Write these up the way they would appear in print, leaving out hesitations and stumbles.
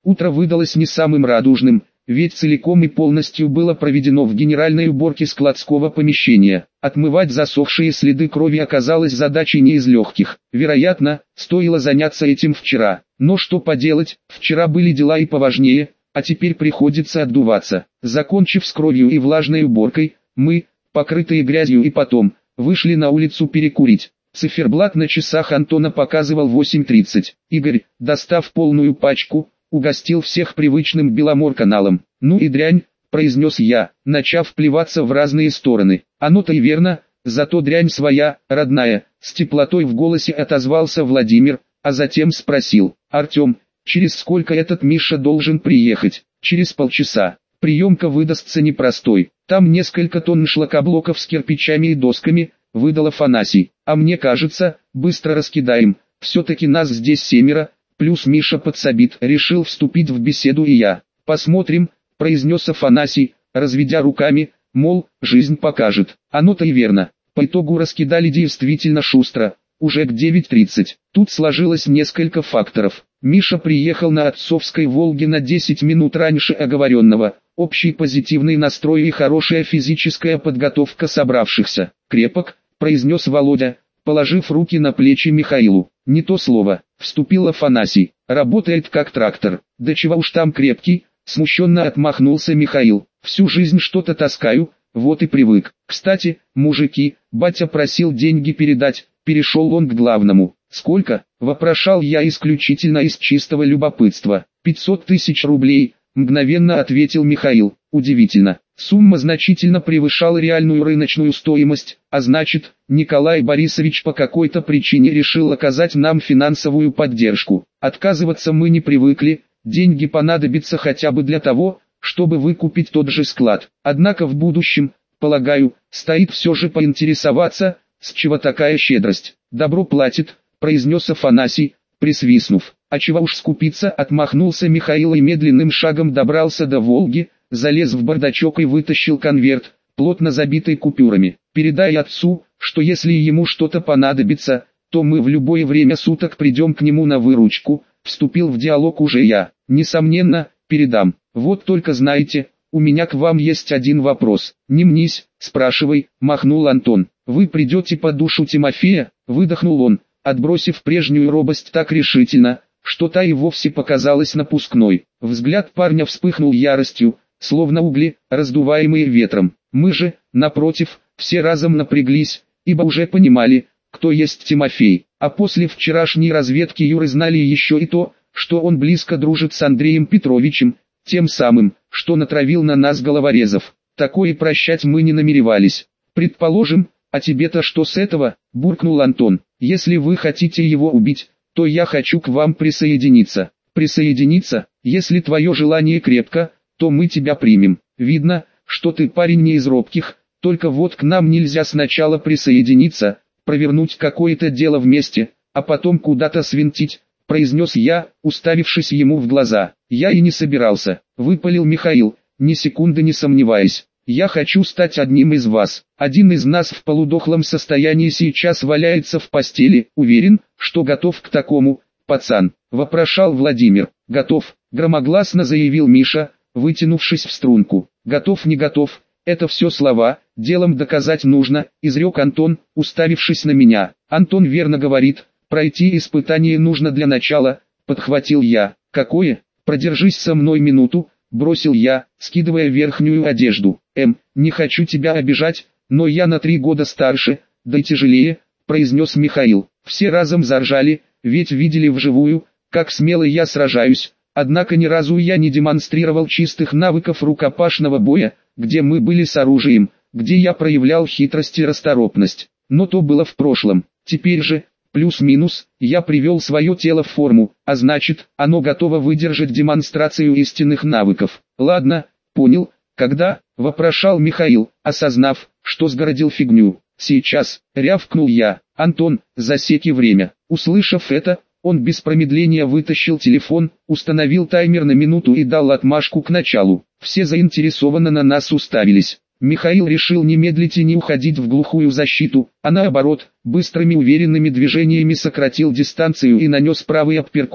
Утро выдалось не самым радужным, ведь целиком и полностью было проведено в генеральной уборке складского помещения. Отмывать засохшие следы крови оказалось задачей не из легких. Вероятно, стоило заняться этим вчера. Но что поделать, вчера были дела и поважнее, а теперь приходится отдуваться. Закончив с кровью и влажной уборкой, мы, покрытые грязью и потом, вышли на улицу перекурить. Циферблат на часах Антона показывал 8:30. Игорь, достав полную пачку, угостил всех привычным Беломор-каналом. «Ну и дрянь», — произнес я, начав плеваться в разные стороны. «Оно-то и верно, зато дрянь своя, родная», — с теплотой в голосе отозвался Владимир, а затем спросил: «Артем, через сколько этот Миша должен приехать?» «Через полчаса. Приемка выдастся непростой. Там несколько тонн шлакоблоков с кирпичами и досками», — выдал Афанасий. «А мне кажется, быстро раскидаем, все-таки нас здесь 7, плюс Миша подсобит». Решил вступить в беседу и я. «Посмотрим», — произнес Афанасий, разведя руками, мол, жизнь покажет. Оно-то и верно. По итогу раскидали действительно шустро, уже к 9:30. Тут сложилось несколько факторов. Миша приехал на отцовской «Волге» на 10 минут раньше оговоренного. Общий позитивный настрой и хорошая физическая подготовка собравшихся. «Крепок», — произнес Володя, положив руки на плечи Михаилу. «Не то слово», — вступил Афанасий. «Работает как трактор». «Да чего уж там крепкий», — смущенно отмахнулся Михаил. «Всю жизнь что-то таскаю, вот и привык. Кстати, мужики, батя просил деньги передать», — перешел он к главному. «Сколько?» — вопрошал я исключительно из чистого любопытства. 500 тысяч рублей, — мгновенно ответил Михаил. Удивительно. Сумма значительно превышала реальную рыночную стоимость, а значит, Николай Борисович по какой-то причине решил оказать нам финансовую поддержку. Отказываться мы не привыкли, деньги понадобятся хотя бы для того, чтобы выкупить тот же склад. Однако в будущем, полагаю, стоит все же поинтересоваться, с чего такая щедрость. «Добро платит», — произнес Афанасий, присвистнув. «А чего уж скупиться», — отмахнулся Михаил и медленным шагом добрался до «Волги», залез в бардачок и вытащил конверт, плотно забитый купюрами. «Передай отцу, что если ему что-то понадобится, то мы в любое время суток придем к нему на выручку», — вступил в диалог уже я. «Несомненно, передам. Вот только знаете, у меня к вам есть один вопрос». «Не мнись, спрашивай», — махнул Антон. «Вы придете по душу Тимофея?» — выдохнул он, отбросив прежнюю робость так решительно, что та и вовсе показалась напускной. Взгляд парня вспыхнул яростью, словно угли, раздуваемые ветром. Мы же, напротив, все разом напряглись, ибо уже понимали, кто есть Тимофей. А после вчерашней разведки Юры знали еще и то, что он близко дружит с Андреем Петровичем, тем самым, что натравил на нас головорезов. Такое прощать мы не намеревались. «Предположим, а тебе-то что с этого?» – буркнул Антон. «Если вы хотите его убить, то я хочу к вам присоединиться». «Присоединиться? Если твое желание крепко, то мы тебя примем. Видно, что ты парень не из робких, только вот к нам нельзя сначала присоединиться, провернуть какое-то дело вместе, а потом куда-то свинтить», — произнес я, уставившись ему в глаза. «Я и не собирался», — выпалил Михаил, ни секунды не сомневаясь. «Я хочу стать одним из вас. Один из нас в полудохлом состоянии сейчас валяется в постели. Уверен, что готов к такому, пацан?» — вопрошал Владимир. «Готов», — громогласно заявил Миша, вытянувшись в струнку. «Готов, не готов, это все слова, делом доказать нужно», — изрек Антон, уставившись на меня. «Антон верно говорит, пройти испытание нужно для начала», — подхватил я. «Какое? Продержись со мной минуту», — бросил я, скидывая верхнюю одежду. Не хочу тебя обижать, но я на 3 года старше, да и тяжелее», — произнес Михаил. Все разом заржали, ведь видели вживую, как смело я сражаюсь. Однако ни разу я не демонстрировал чистых навыков рукопашного боя, где мы были с оружием, где я проявлял хитрость и расторопность. Но то было в прошлом. Теперь же, плюс-минус, я привел свое тело в форму, а значит, оно готово выдержать демонстрацию истинных навыков. «Ладно, понял, когда?» — вопрошал Михаил, осознав, что сгородил фигню. «Сейчас», — рявкнул я. «Антон, засеки время». Услышав это, он без промедления вытащил телефон, установил таймер на минуту и дал отмашку к началу. Все заинтересованно на нас уставились. Михаил решил не медлить и не уходить в глухую защиту, а наоборот, быстрыми уверенными движениями сократил дистанцию и нанес правый апперкот,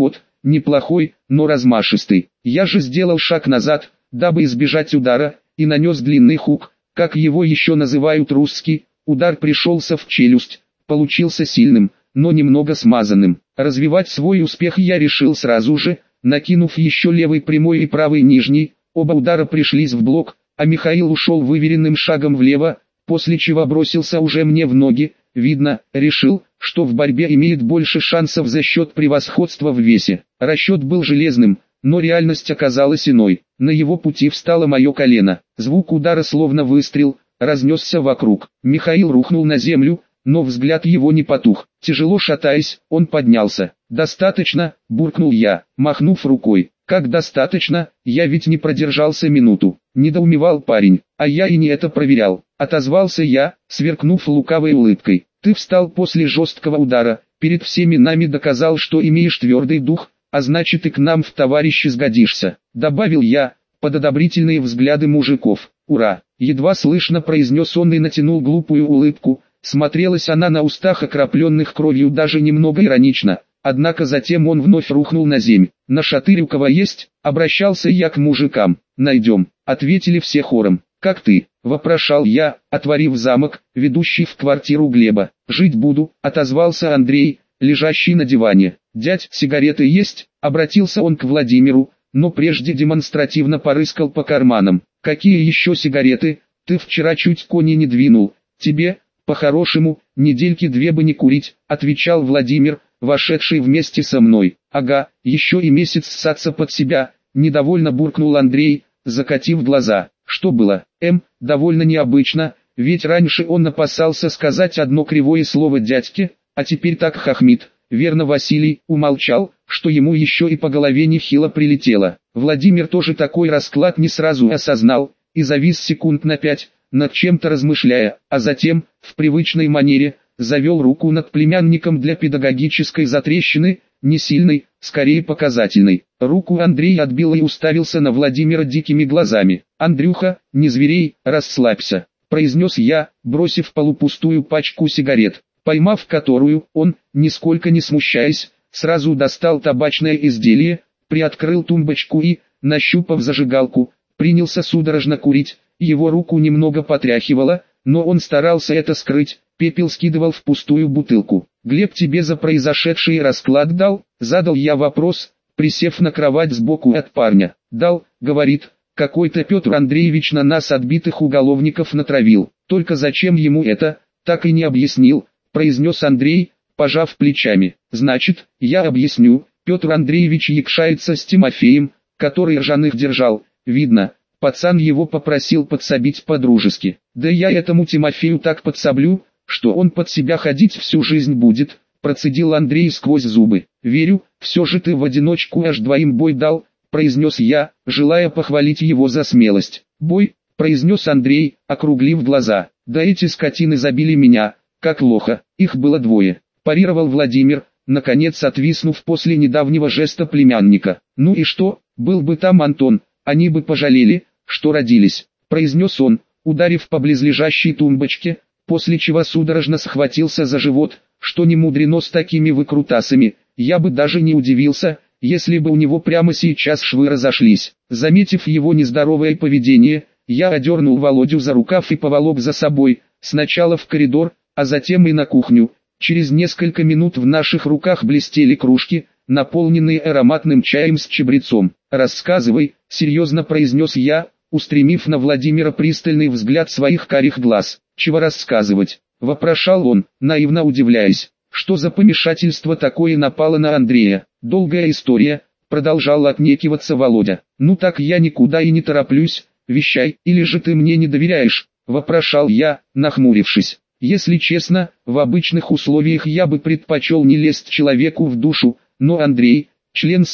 неплохой, но размашистый. Я же сделал шаг назад, дабы избежать удара, и нанес длинный хук, как его еще называют русский. Удар пришелся в челюсть, получился сильным, но немного смазанным. Развивать свой успех я решил сразу же, накинув еще левый прямой и правый нижний. Оба удара пришлись в блок, а Михаил ушел выверенным шагом влево, после чего бросился уже мне в ноги. Видно, решил, что в борьбе имеет больше шансов за счет превосходства в весе. Расчет был железным, но реальность оказалась иной. На его пути встало мое колено. Звук удара словно выстрел, разнесся вокруг. Михаил рухнул на землю, но взгляд его не потух. Тяжело шатаясь, он поднялся. «Достаточно», – буркнул я, махнув рукой. «Как достаточно? Я ведь не продержался минуту». Недоумевал парень, а я и не это проверял. Отозвался я, сверкнув лукавой улыбкой. «Ты встал после жесткого удара, перед всеми нами доказал, что имеешь твердый дух, а значит и к нам в товарищи сгодишься», — добавил я, под одобрительные взгляды мужиков. «Ура!» — едва слышно произнес он и натянул глупую улыбку. Смотрелась она на устах окропленных кровью даже немного иронично. Однако затем он вновь рухнул на землю. «На шатырь у кого есть?» — обращался я к мужикам. «Найдем», — ответили все хором. «Как ты?» — вопрошал я, отворив замок, ведущий в квартиру Глеба. «Жить буду», — отозвался Андрей, лежащий на диване. «Дядь, сигареты есть?» — обратился он к Владимиру, но прежде демонстративно порыскал по карманам. «Какие еще сигареты? Ты вчера чуть кони не двинул. Тебе, по-хорошему, недельки две бы не курить», — отвечал Владимир, вошедший вместе со мной. «Ага, еще и месяц ссаться под себя», — недовольно буркнул Андрей, закатив глаза. Что было? Довольно необычно, ведь раньше он опасался сказать одно кривое слово дядьке, а теперь так хохмит. Верно, Василий умолчал, что ему еще и по голове нехило прилетело. Владимир тоже такой расклад не сразу осознал, и завис секунд на 5, над чем-то размышляя, а затем, в привычной манере, завел руку над племянником для педагогической затрещины, не сильной, скорее показательной. Руку Андрей отбил и уставился на Владимира дикими глазами. «Андрюха, не зверей, расслабься», — произнес я, бросив полупустую пачку сигарет, поймав которую, он, нисколько не смущаясь, сразу достал табачное изделие, приоткрыл тумбочку и, нащупав зажигалку, принялся судорожно курить. Его руку немного потряхивало, но он старался это скрыть. Пепел скидывал в пустую бутылку. «Глеб тебе за произошедший расклад дал?» — задал я вопрос, присев на кровать сбоку от парня. «Дал», — говорит, — «какой-то Петр Андреевич на нас отбитых уголовников натравил. Только зачем ему это, так и не объяснил», — произнес Андрей, пожав плечами. «Значит, я объясню. Петр Андреевич якшается с Тимофеем, который ржаных держал. Видно, пацан его попросил подсобить по-дружески. Да я этому Тимофею так подсоблю, что он под себя ходить всю жизнь будет», — процедил Андрей сквозь зубы. «Верю, все же ты в одиночку аж двоим бой дал», — произнес я, желая похвалить его за смелость. «Бой», — произнес Андрей, округлив глаза. «Да эти скотины забили меня, как лоха, их было двое», — парировал Владимир, наконец отвиснув после недавнего жеста племянника. «Ну и что, был бы там Антон, они бы пожалели, что родились», — произнес он, ударив по близлежащей тумбочке, после чего судорожно схватился за живот, что не мудрено с такими выкрутасами. Я бы даже не удивился, если бы у него прямо сейчас швы разошлись. Заметив его нездоровое поведение, я одернул Володю за рукав и поволок за собой, сначала в коридор, а затем и на кухню. Через несколько минут в наших руках блестели кружки, наполненные ароматным чаем с чабрецом. «Рассказывай», — серьезно произнес я, устремив на Владимира пристальный взгляд своих карих глаз. «Чего рассказывать?» — вопрошал он, наивно удивляясь. «Что за помешательство такое напало на Андрея?» «Долгая история», — продолжал отнекиваться Володя. «Ну так я никуда и не тороплюсь, вещай, или же ты мне не доверяешь?» — вопрошал я, нахмурившись. Если честно, в обычных условиях я бы предпочел не лезть человеку в душу, но Андрей, член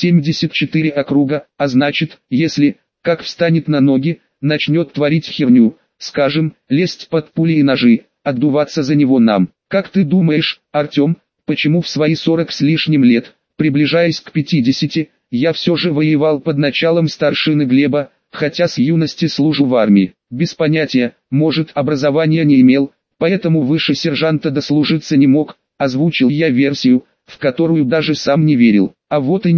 74 округа, а значит, если, как встанет на ноги, начнет творить херню, скажем, лезть под пули и ножи, отдуваться за него нам. Как ты думаешь, Артем, почему в свои 40 с лишним лет, приближаясь к 50, я все же воевал под началом старшины Глеба, хотя с юности служу в армии? Без понятия, может, образования не имел, поэтому выше сержанта дослужиться не мог, озвучил я версию, в которую даже сам не верил. А вот и нет,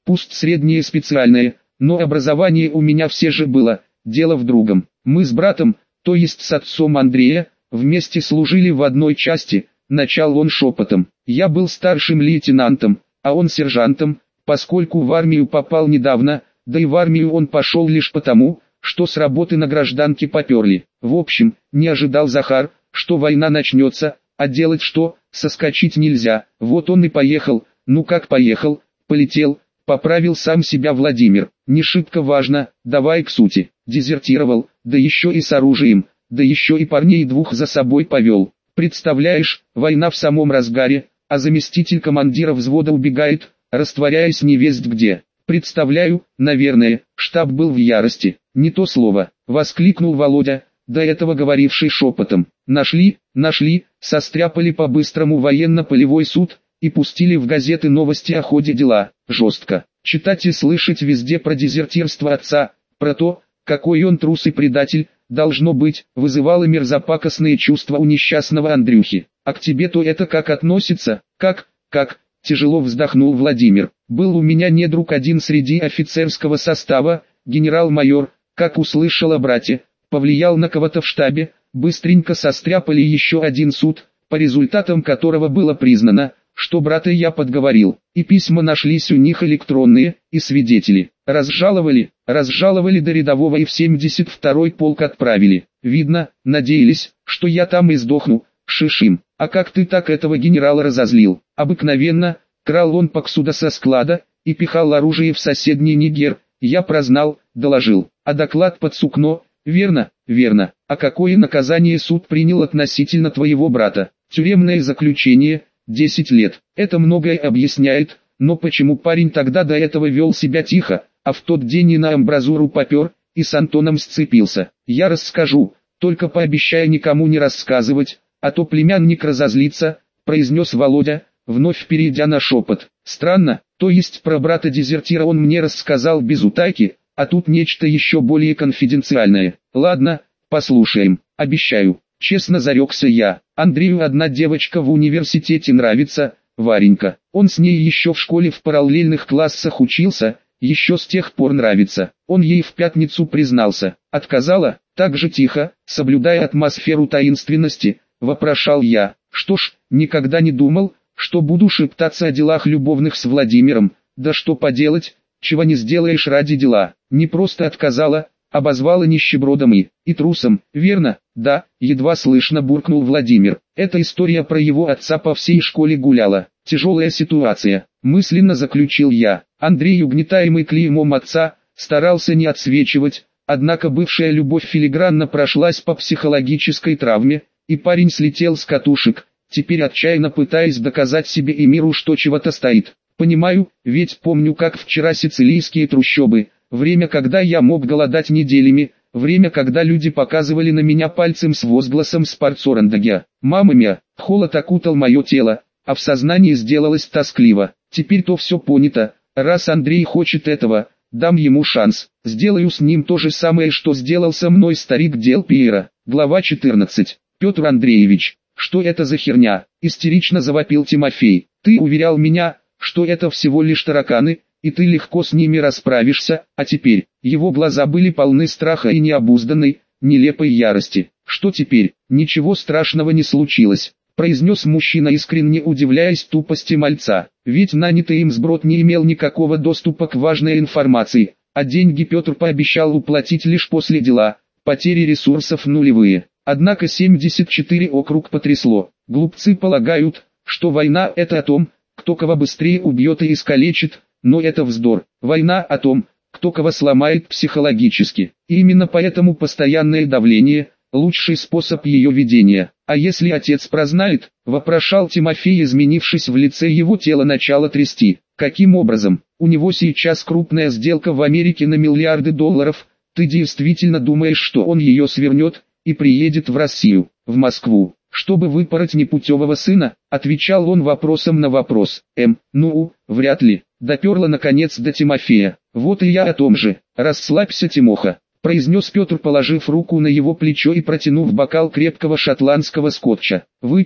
пусть среднее специальное, но образование у меня все же было, дело в другом. Мы с братом, то есть с отцом Андрея, вместе служили в одной части, начал он шепотом. Я был старшим лейтенантом, а он сержантом, поскольку в армию попал недавно, да и в армию он пошел лишь потому, что с работы на гражданке поперли. В общем, не ожидал Захар, что война начнется, а делать что, соскочить нельзя. Вот он и поехал, ну как поехал, полетел, поправил сам себя Владимир. Не шибко важно, давай к сути. Дезертировал, да еще и с оружием, да еще и парней двух за собой повел. Представляешь, война в самом разгаре, а заместитель командира взвода убегает, растворяясь невесть где. Представляю, наверное, штаб был в ярости. Не то слово, воскликнул Володя, до этого говоривший шепотом. Нашли, состряпали по-быстрому военно-полевой суд и пустили в газеты новости о ходе дела. Жестко. Читать и слышать везде про дезертирство отца, про то, какой он трус и предатель, должно быть, вызывало мерзопакостные чувства у несчастного Андрюхи. А к тебе-то это как относится? Как, тяжело вздохнул Владимир. Был у меня недруг один среди офицерского состава, генерал-майор, как услышал о брате, повлиял на кого-то в штабе, быстренько состряпали еще один суд, по результатам которого было признано, что брата я подговорил, и письма нашлись у них электронные, и свидетели. Разжаловали до рядового и в 72-й полк отправили. Видно, надеялись, что я там и сдохну, шишим. А как ты так этого генерала разозлил? Обыкновенно, крал он поксуда со склада, и пихал оружие в соседний Нигер. Я прознал, доложил. А доклад под сукно, верно. А какое наказание суд принял относительно твоего брата? Тюремное заключение, 10 лет. Это многое объясняет, но почему парень тогда до этого вел себя тихо, а в тот день и на амбразуру попер, и с Антоном сцепился? Я расскажу, только пообещай никому не рассказывать, а то племянник разозлится, произнес Володя, вновь перейдя на шепот. Странно, то есть про брата-дезертира он мне рассказал без утайки, а тут нечто еще более конфиденциальное. Ладно, послушаем, обещаю. Честно зарекся я. Андрею одна девочка в университете нравится, Варенька. Он с ней еще в школе в параллельных классах учился, еще с тех пор нравится. Он ей в пятницу признался. Отказала, так же тихо, соблюдая атмосферу таинственности, вопрошал я. Что ж, никогда не думал, что буду шептаться о делах любовных с Владимиром. Да что поделать, чего не сделаешь ради дела. Не просто отказала, обозвала нищебродом и трусом, верно? Да, едва слышно буркнул Владимир. Эта история про его отца по всей школе гуляла. Тяжелая ситуация, мысленно заключил я. Андрей, угнетаемый клеймом отца, старался не отсвечивать, однако бывшая любовь филигранно прошлась по психологической травме, и парень слетел с катушек, теперь отчаянно пытаясь доказать себе и миру, что чего-то стоит. Понимаю, ведь помню как вчера сицилийские трущобы, время когда я мог голодать неделями, время когда люди показывали на меня пальцем с возгласом «Спарцорандагия». Мама мia, холод окутал мое тело, а в сознании сделалось тоскливо. Теперь-то все понято, раз Андрей хочет этого, дам ему шанс. Сделаю с ним то же самое, что сделал со мной старик Дел Пьера. Глава 14. Петр Андреевич, что это за херня? Истерично завопил Тимофей. Ты уверял меня, что это всего лишь тараканы, и ты легко с ними расправишься, а теперь, его глаза были полны страха и необузданной, нелепой ярости. Что теперь? Ничего страшного не случилось, произнес мужчина, искренне удивляясь тупости мальца. Ведь нанятый им сброд не имел никакого доступа к важной информации, а деньги Петр пообещал уплатить лишь после дела, потери ресурсов нулевые. Однако 74 округ потрясло. Глупцы полагают, что война это о том, кто кого быстрее убьет и искалечит, но это вздор. Война о том, кто кого сломает психологически. И именно поэтому постоянное давление – лучший способ ее ведения. А если отец прознает, вопрошал Тимофей, изменившись в лице, его тело начало трясти. Каким образом? У него сейчас крупная сделка в Америке на миллиарды долларов. Ты действительно думаешь, что он ее свернет и приедет в Россию, в Москву, чтобы выпороть непутевого сына? Отвечал он вопросом на вопрос. Вряд ли. Доперло наконец до Тимофея. Вот и я о том же. Расслабься, Тимоха, произнес Петр, положив руку на его плечо и протянув бокал крепкого шотландского скотча. Выпей,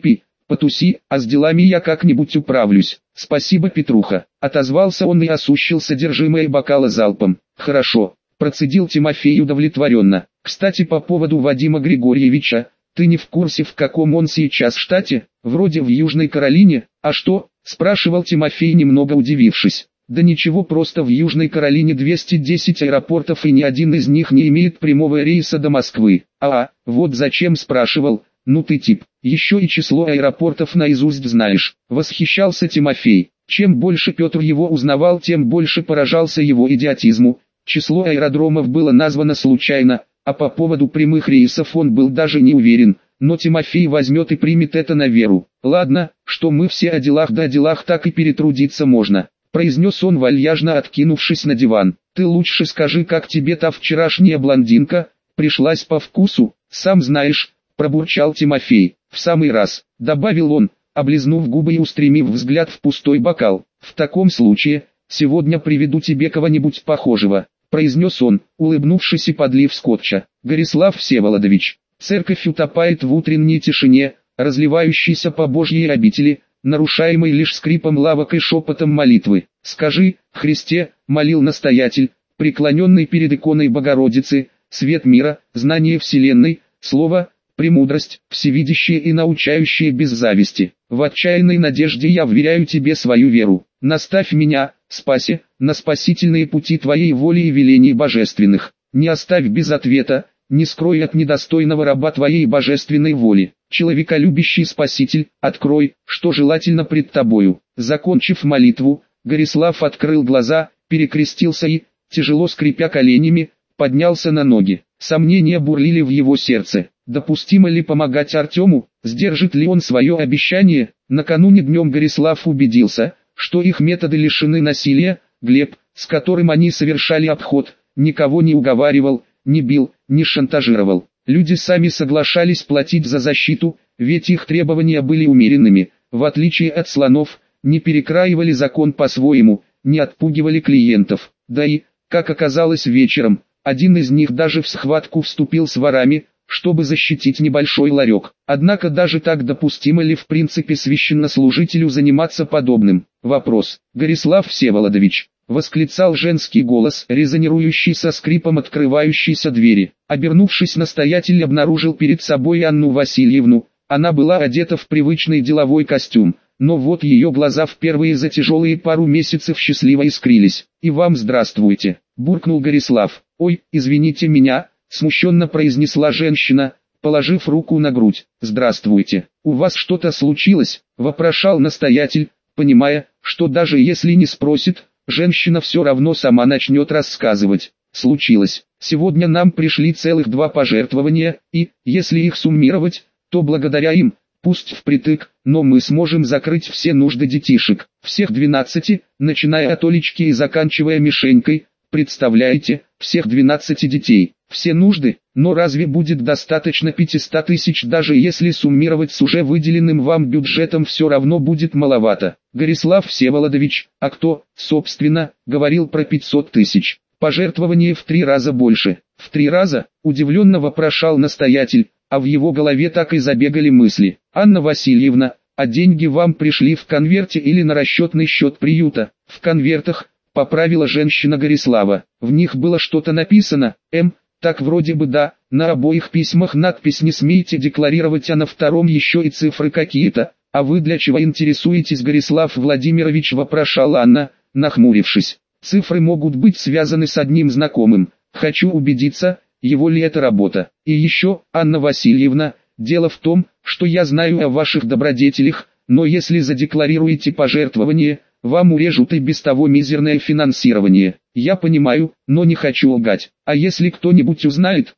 потуси, а с делами я как-нибудь управлюсь. Спасибо, Петруха, отозвался он и осушил содержимое бокала залпом. Хорошо, процедил Тимофей удовлетворенно. Кстати, по поводу Вадима Григорьевича, ты не в курсе, в каком он сейчас штате? Вроде в Южной Каролине. А что? Спрашивал Тимофей, немного удивившись. Да ничего, просто в Южной Каролине 210 аэропортов и ни один из них не имеет прямого рейса до Москвы. Вот зачем спрашивал. Ну ты тип, еще и число аэропортов наизусть знаешь. Восхищался Тимофей. Чем больше Петр его узнавал, тем больше поражался его идиотизму. Число аэродромов было названо случайно, а по поводу прямых рейсов он был даже не уверен. Но Тимофей возьмет и примет это на веру. Ладно, что мы все о делах, да о делах, так и перетрудиться можно, произнес он, вальяжно откинувшись на диван. Ты лучше скажи, как тебе та вчерашняя блондинка, пришлась по вкусу? Сам знаешь, пробурчал Тимофей. В самый раз, добавил он, облизнув губы и устремив взгляд в пустой бокал. В таком случае, сегодня приведу тебе кого-нибудь похожего, произнес он, улыбнувшись и подлив скотча. Горислав Всеволодович. Церковь утопает в утренней тишине, разливающейся по Божьей обители, нарушаемой лишь скрипом лавок и шепотом молитвы. «Скажи, Христе», — молил настоятель, преклоненный перед иконой Богородицы, «свет мира, знание вселенной, слово, премудрость, всевидящее и научающее без зависти. В отчаянной надежде я вверяю тебе свою веру. Наставь меня, спаси, на спасительные пути твоей воли и велений божественных. Не оставь без ответа, не скрой от недостойного раба твоей божественной воли. Человеколюбящий Спаситель, открой, что желательно пред тобою». Закончив молитву, Горислав открыл глаза, перекрестился и, тяжело скрипя коленями, поднялся на ноги. Сомнения бурлили в его сердце. Допустимо ли помогать Артему, сдержит ли он свое обещание? Накануне днем Горислав убедился, что их методы лишены насилия. Глеб, с которым они совершали обход, никого не уговаривал, не бил, не шантажировал. Люди сами соглашались платить за защиту, ведь их требования были умеренными, в отличие от слонов, не перекраивали закон по-своему, не отпугивали клиентов. Да и, как оказалось вечером, один из них даже в схватку вступил с ворами, чтобы защитить небольшой ларек. Однако даже так допустимо ли в принципе священнослужителю заниматься подобным? Вопрос. Горислав Всеволодович, восклицал женский голос, резонирующий со скрипом открывающейся двери. Обернувшись, настоятель обнаружил перед собой Анну Васильевну. Она была одета в привычный деловой костюм, но вот ее глаза впервые за тяжелые пару месяцев счастливо искрились. «И вам здравствуйте», — буркнул Горислав. «Ой, извините меня», — смущенно произнесла женщина, положив руку на грудь. «Здравствуйте, у вас что-то случилось?» — вопрошал настоятель, понимая, что даже если не спросит, женщина все равно сама начнет рассказывать. «Случилось. Сегодня нам пришли целых 2 пожертвования, и, если их суммировать, то благодаря им, пусть впритык, но мы сможем закрыть все нужды детишек, всех 12, начиная от Олечки и заканчивая Мишенькой. Представляете, всех 12 детей, все нужды, но разве будет достаточно 500 тысяч, даже если суммировать с уже выделенным вам бюджетом, все равно будет маловато. Горислав Всеволодович, а кто, собственно, говорил про 500 тысяч? Пожертвование в 3 раза больше. В 3 раза, удивленно вопрошал настоятель, а в его голове так и забегали мысли. «Анна Васильевна, а деньги вам пришли в конверте или на расчетный счет приюта?» «В конвертах», поправила женщина Горислава. «В них было что-то написано, так вроде бы да, на обоих письмах надпись «Не смейте декларировать», а на втором еще и цифры какие-то. А вы для чего интересуетесь, Горислав Владимирович?» вопрошала Анна, нахмурившись. «Цифры могут быть связаны с одним знакомым. Хочу убедиться, его ли это работа. И еще, Анна Васильевна, дело в том, что я знаю о ваших добродетелях, но если задекларируете пожертвование, вам урежут и без того мизерное финансирование. Я понимаю, но не хочу лгать. А если кто-нибудь узнает,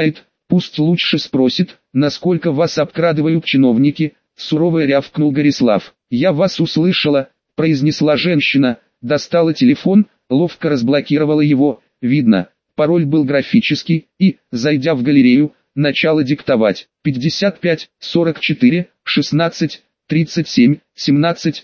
пусть лучше спросит, насколько вас обкрадывают чиновники», сурово рявкнул Горислав. «Я вас услышала», произнесла женщина, достала телефон, ловко разблокировала его, видно, пароль был графический, и, зайдя в галерею, начала диктовать. 55, 44, 16, 37, 17,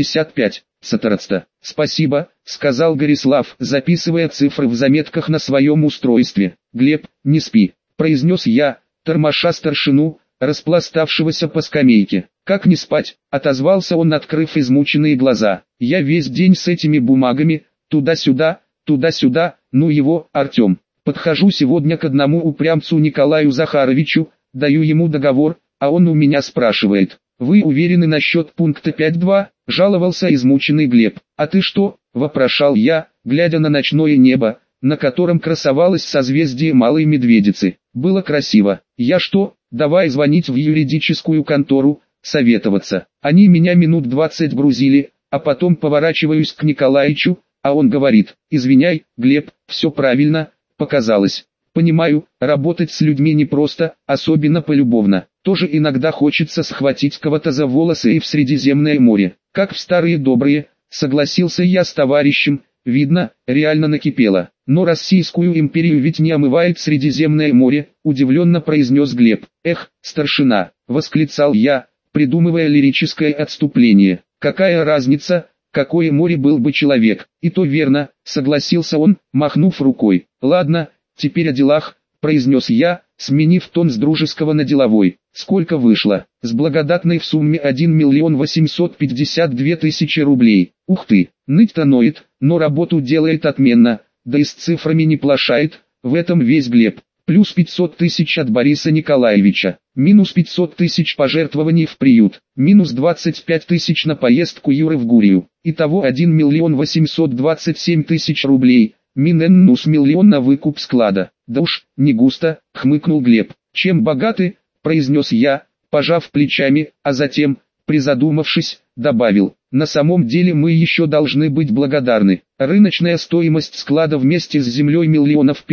55. «Цатарацта». «Спасибо», — сказал Горислав, записывая цифры в заметках на своем устройстве. «Глеб, не спи», — произнес я, тормоша старшину, распластавшегося по скамейке. «Как не спать?» — отозвался он, открыв измученные глаза. «Я весь день с этими бумагами, туда-сюда, ну его, Артем. Подхожу сегодня к одному упрямцу Николаю Захаровичу, даю ему договор, а он у меня спрашивает: «Вы уверены насчет пункта 5.2?» — жаловался измученный Глеб. «А ты что?» — вопрошал я, глядя на ночное небо, на котором красовалось созвездие Малой Медведицы. Было красиво. «Я что? Давай звонить в юридическую контору, советоваться». Они меня минут 20 грузили, а потом поворачиваюсь к Николаичу, а он говорит: «Извиняй, Глеб, все правильно, показалось. Понимаю, работать с людьми непросто, особенно полюбовно. Тоже иногда хочется схватить кого-то за волосы и в Средиземное море. Как в старые добрые», — согласился я с товарищем. Видно, реально накипело. «Но Российскую империю ведь не омывает Средиземное море», — удивленно произнес Глеб. «Эх, старшина», — восклицал я, придумывая лирическое отступление. «Какая разница, какое море был бы человек?» «И то верно», — согласился он, махнув рукой. «Ладно, теперь о делах», — произнес я, сменив тон с дружеского на деловой. «Сколько вышло?» «С благодатной в сумме 1 852 000 рублей». «Ух ты, ныть-то ноет, но работу делает отменно, да и с цифрами не плашает, в этом весь Глеб». Плюс 500 000 от Бориса Николаевича, минус 500 000 пожертвований в приют, минус 25 000 на поездку Юры в Гурию. Итого 1 827 000 рублей, минус 1 000 000 на выкуп склада. «Да уж, не густо», — хмыкнул Глеб. «Чем богаты?» — произнес я, пожав плечами, а затем, призадумавшись, добавил: «На самом деле мы еще должны быть благодарны. Рыночная стоимость склада вместе с землей миллионов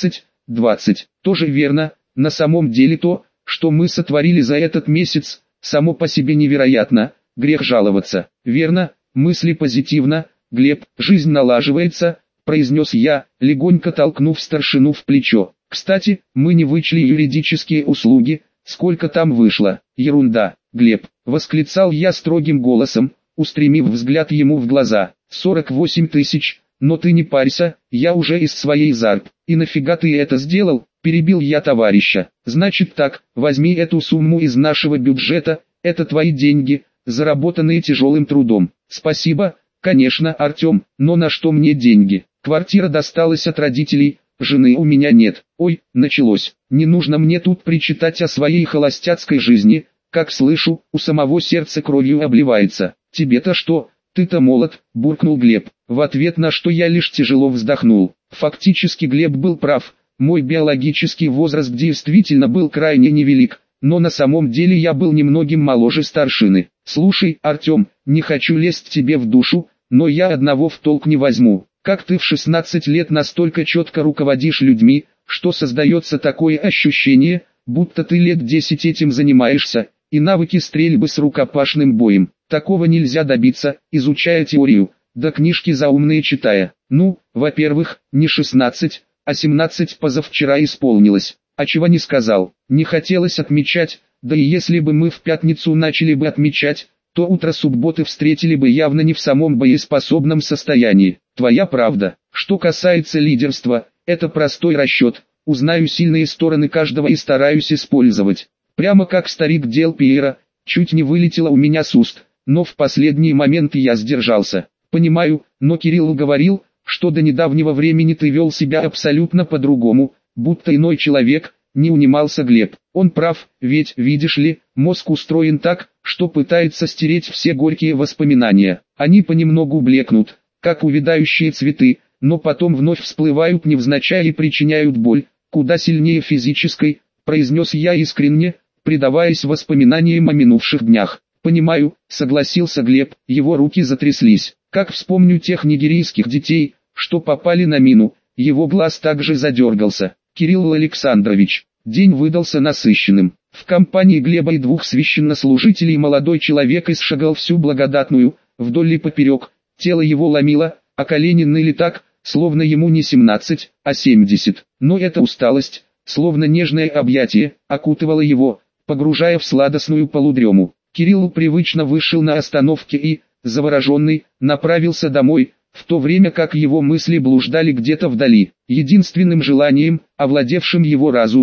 15-20. Тоже верно, на самом деле то, что мы сотворили за этот месяц, само по себе невероятно, грех жаловаться». «Верно, мысли позитивно, Глеб, жизнь налаживается», — произнес я, легонько толкнув старшину в плечо. «Кстати, мы не вычли юридические услуги, сколько там вышло?» «Ерунда, Глеб», — восклицал я строгим голосом, устремив взгляд ему в глаза. 48 000, но ты не парься, я уже из своей зарп. «И нафига ты это сделал?» — перебил я товарища. «Значит так, возьми эту сумму из нашего бюджета, это твои деньги, заработанные тяжелым трудом». «Спасибо, конечно, Артем, но на что мне деньги? Квартира досталась от родителей, жены у меня нет». «Ой, началось. Не нужно мне тут причитать о своей холостяцкой жизни, как слышу, у самого сердце кровью обливается». «Тебе-то что? Ты-то молод», — буркнул Глеб, в ответ на что я лишь тяжело вздохнул. Фактически Глеб был прав, мой биологический возраст действительно был крайне невелик, но на самом деле я был немногим моложе старшины. «Слушай, Артем, не хочу лезть тебе в душу, но я одного в толк не возьму. Как ты в 16 лет настолько четко руководишь людьми, что создается такое ощущение, будто ты лет 10 этим занимаешься, и навыки стрельбы с рукопашным боем. Такого нельзя добиться, изучая теорию, да книжки заумные читая. Ну, во-первых, не 16, а 17 позавчера исполнилось. А чего не сказал, не хотелось отмечать, да и если бы мы в пятницу начали бы отмечать, то утро субботы встретили бы явно не в самом боеспособном состоянии. Твоя правда. Что касается лидерства, это простой расчет. Узнаю сильные стороны каждого и стараюсь использовать. Прямо как старик Дел Пиера, чуть не вылетело у меня с уст, но в последний момент я сдержался. Понимаю, но Кирилл говорил, что до недавнего времени ты вел себя абсолютно по-другому, будто иной человек, не унимался Глеб. Он прав, ведь, видишь ли, мозг устроен так, что пытается стереть все горькие воспоминания. Они понемногу блекнут, как увядающие цветы, но потом вновь всплывают невзначай и причиняют боль, куда сильнее физической, произнес я искренне, предаваясь воспоминаниям о минувших днях. «Понимаю», — согласился Глеб, его руки затряслись. «Как вспомню тех нигерийских детей, что попали на мину», его глаз также задергался. «Кирилл Александрович, день выдался насыщенным. В компании Глеба и двух священнослужителей молодой человек исшагал всю благодатную, вдоль и поперек, тело его ломило, а колени ныли так, словно ему не 17, а 70. Но эта усталость, словно нежное объятие, окутывала его, погружая в сладостную полудрему. Кирилл привычно вышел на остановке и, завороженный, направился домой, в то время как его мысли блуждали где-то вдали. Единственным желанием, овладевшим его разумом,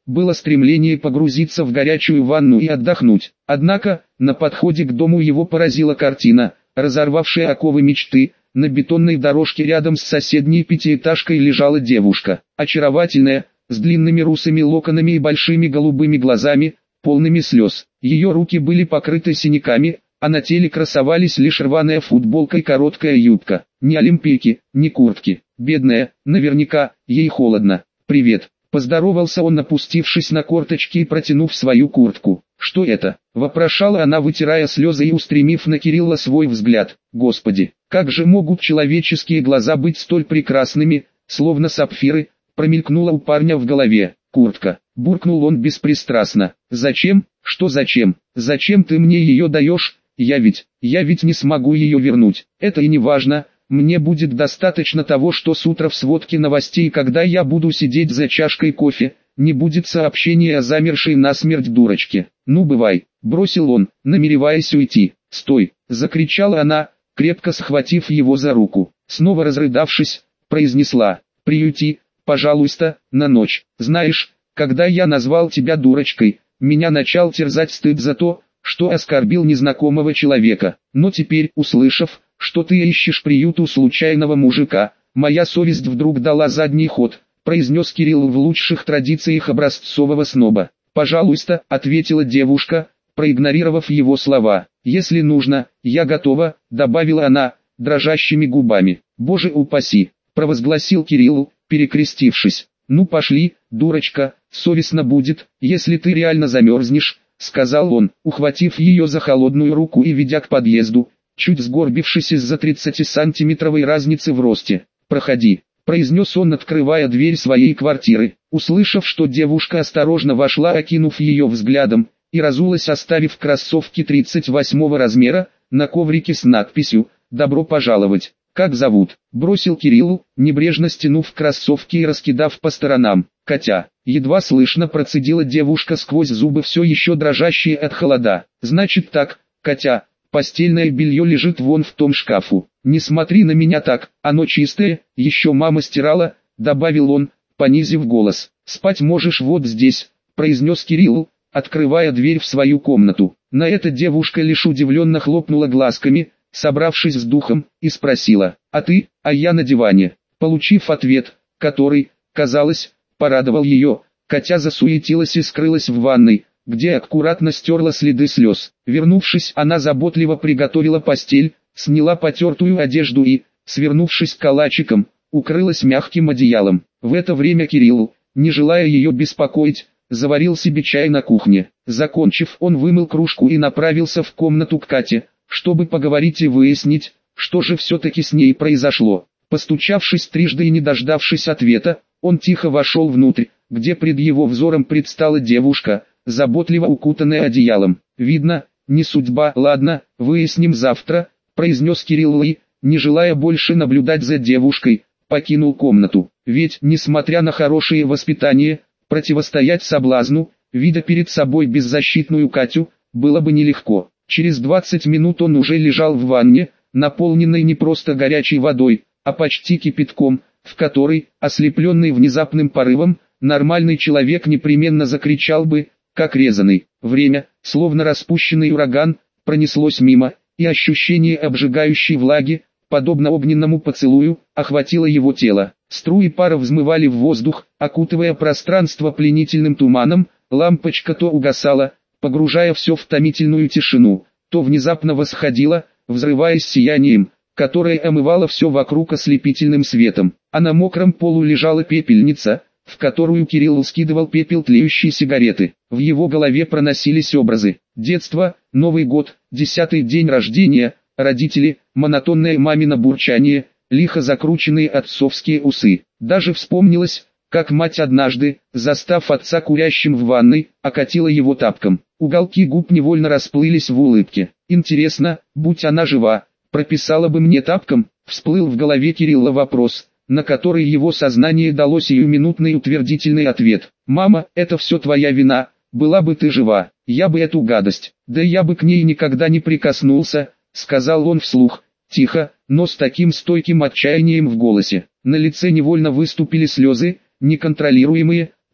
было стремление погрузиться в горячую ванну и отдохнуть. Однако, на подходе к дому его поразила картина, разорвавшая оковы мечты. На бетонной дорожке рядом с соседней пятиэтажкой лежала девушка, очаровательная, с длинными русыми локонами и большими голубыми глазами, полными слез. Ее руки были покрыты синяками, а на теле красовались лишь рваная футболка и короткая юбка. Ни олимпийки, ни куртки. Бедная, наверняка, ей холодно. «Привет», — поздоровался он, опустившись на корточки и протянув свою куртку. «Что это?» — вопрошала она, вытирая слезы и устремив на Кирилла свой взгляд. «Господи, как же могут человеческие глаза быть столь прекрасными, словно сапфиры?» промелькнуло у парня в голове. «Куртка», — буркнул он беспристрастно. «Зачем? Что зачем? Зачем ты мне ее даешь? Я ведь не смогу ее вернуть. Это и не важно. Мне будет достаточно того, что с утра в сводке новостей, когда я буду сидеть за чашкой кофе, не будет сообщения о замершей насмерть дурочке. Ну бывай», — бросил он, намереваясь уйти. «Стой!» — закричала она, крепко схватив его за руку. Снова разрыдавшись, произнесла: «Приюти, пожалуйста, на ночь. Знаешь, когда я назвал тебя дурочкой, меня начал терзать стыд за то, что оскорбил незнакомого человека. Но теперь, услышав, что ты ищешь приют у случайного мужика, моя совесть вдруг дала задний ход», — произнес Кирилл в лучших традициях образцового сноба. «Пожалуйста», — ответила девушка, проигнорировав его слова. «Если нужно, я готова», — добавила она, дрожащими губами. «Боже упаси», — провозгласил Кирилл, перекрестившись. «Ну пошли, дурочка, совестно будет, если ты реально замерзнешь», — сказал он, ухватив ее за холодную руку и ведя к подъезду, чуть сгорбившись из-за 30-сантиметровой разницы в росте. «Проходи», — произнес он, открывая дверь своей квартиры. Услышав, что девушка осторожно вошла, окинув ее взглядом, и разулась, оставив кроссовки 38 размера, на коврике с надписью «Добро пожаловать». «Как зовут?» — бросил Кириллу, небрежно стянув кроссовки и раскидав по сторонам. «Катя», — едва слышно процедила девушка сквозь зубы, все еще дрожащие от холода. «Значит так, Катя, постельное белье лежит вон в том шкафу. Не смотри на меня так, оно чистое, еще мама стирала», — добавил он, понизив голос. «Спать можешь вот здесь», — произнес Кирилл, открывая дверь в свою комнату. На это девушка лишь удивленно хлопнула глазками, собравшись с духом, и спросила: «А ты?» «А я на диване». Получив ответ, который, казалось, порадовал ее, Катя засуетилась и скрылась в ванной, где аккуратно стерла следы слез. Вернувшись, она заботливо приготовила постель, сняла потертую одежду и, свернувшись калачиком, укрылась мягким одеялом. В это время Кирилл, не желая ее беспокоить, заварил себе чай на кухне. Закончив, он вымыл кружку и направился в комнату к Кате, чтобы поговорить и выяснить, что же все-таки с ней произошло. Постучавшись трижды и не дождавшись ответа, он тихо вошел внутрь, где пред его взором предстала девушка, заботливо укутанная одеялом. «Видно, не судьба. Ладно, выясним завтра», — произнес Кирилл и, не желая больше наблюдать за девушкой, покинул комнату. Ведь, несмотря на хорошее воспитание, противостоять соблазну, видя перед собой беззащитную Катю, было бы нелегко. Через 20 минут он уже лежал в ванне, наполненной не просто горячей водой, а почти кипятком, в которой, ослепленный внезапным порывом, нормальный человек непременно закричал бы, как резаный. Время, словно распущенный ураган, пронеслось мимо, и ощущение обжигающей влаги, подобно огненному поцелую, охватило его тело. Струи пара взмывали в воздух, окутывая пространство пленительным туманом, лампочка то угасала, погружая все в томительную тишину, то внезапно восходила, взрываясь сиянием, которое омывало все вокруг ослепительным светом. А на мокром полу лежала пепельница, в которую Кирилл скидывал пепел тлеющей сигареты. В его голове проносились образы: детство, Новый год, 10-й день рождения, родители, монотонное мамино бурчание, лихо закрученные отцовские усы. Даже вспомнилось, как мать однажды, застав отца курящим в ванной, окатила его тапком. Уголки губ невольно расплылись в улыбке. «Интересно, будь она жива, прописала бы мне тапком?» Всплыл в голове Кирилла вопрос, на который его сознание дало сиюминутный утвердительный ответ. «Мама, это все твоя вина, была бы ты жива, я бы эту гадость, да я бы к ней никогда не прикоснулся», сказал он вслух, тихо, но с таким стойким отчаянием в голосе. На лице невольно выступили слезы, неконтролируемые,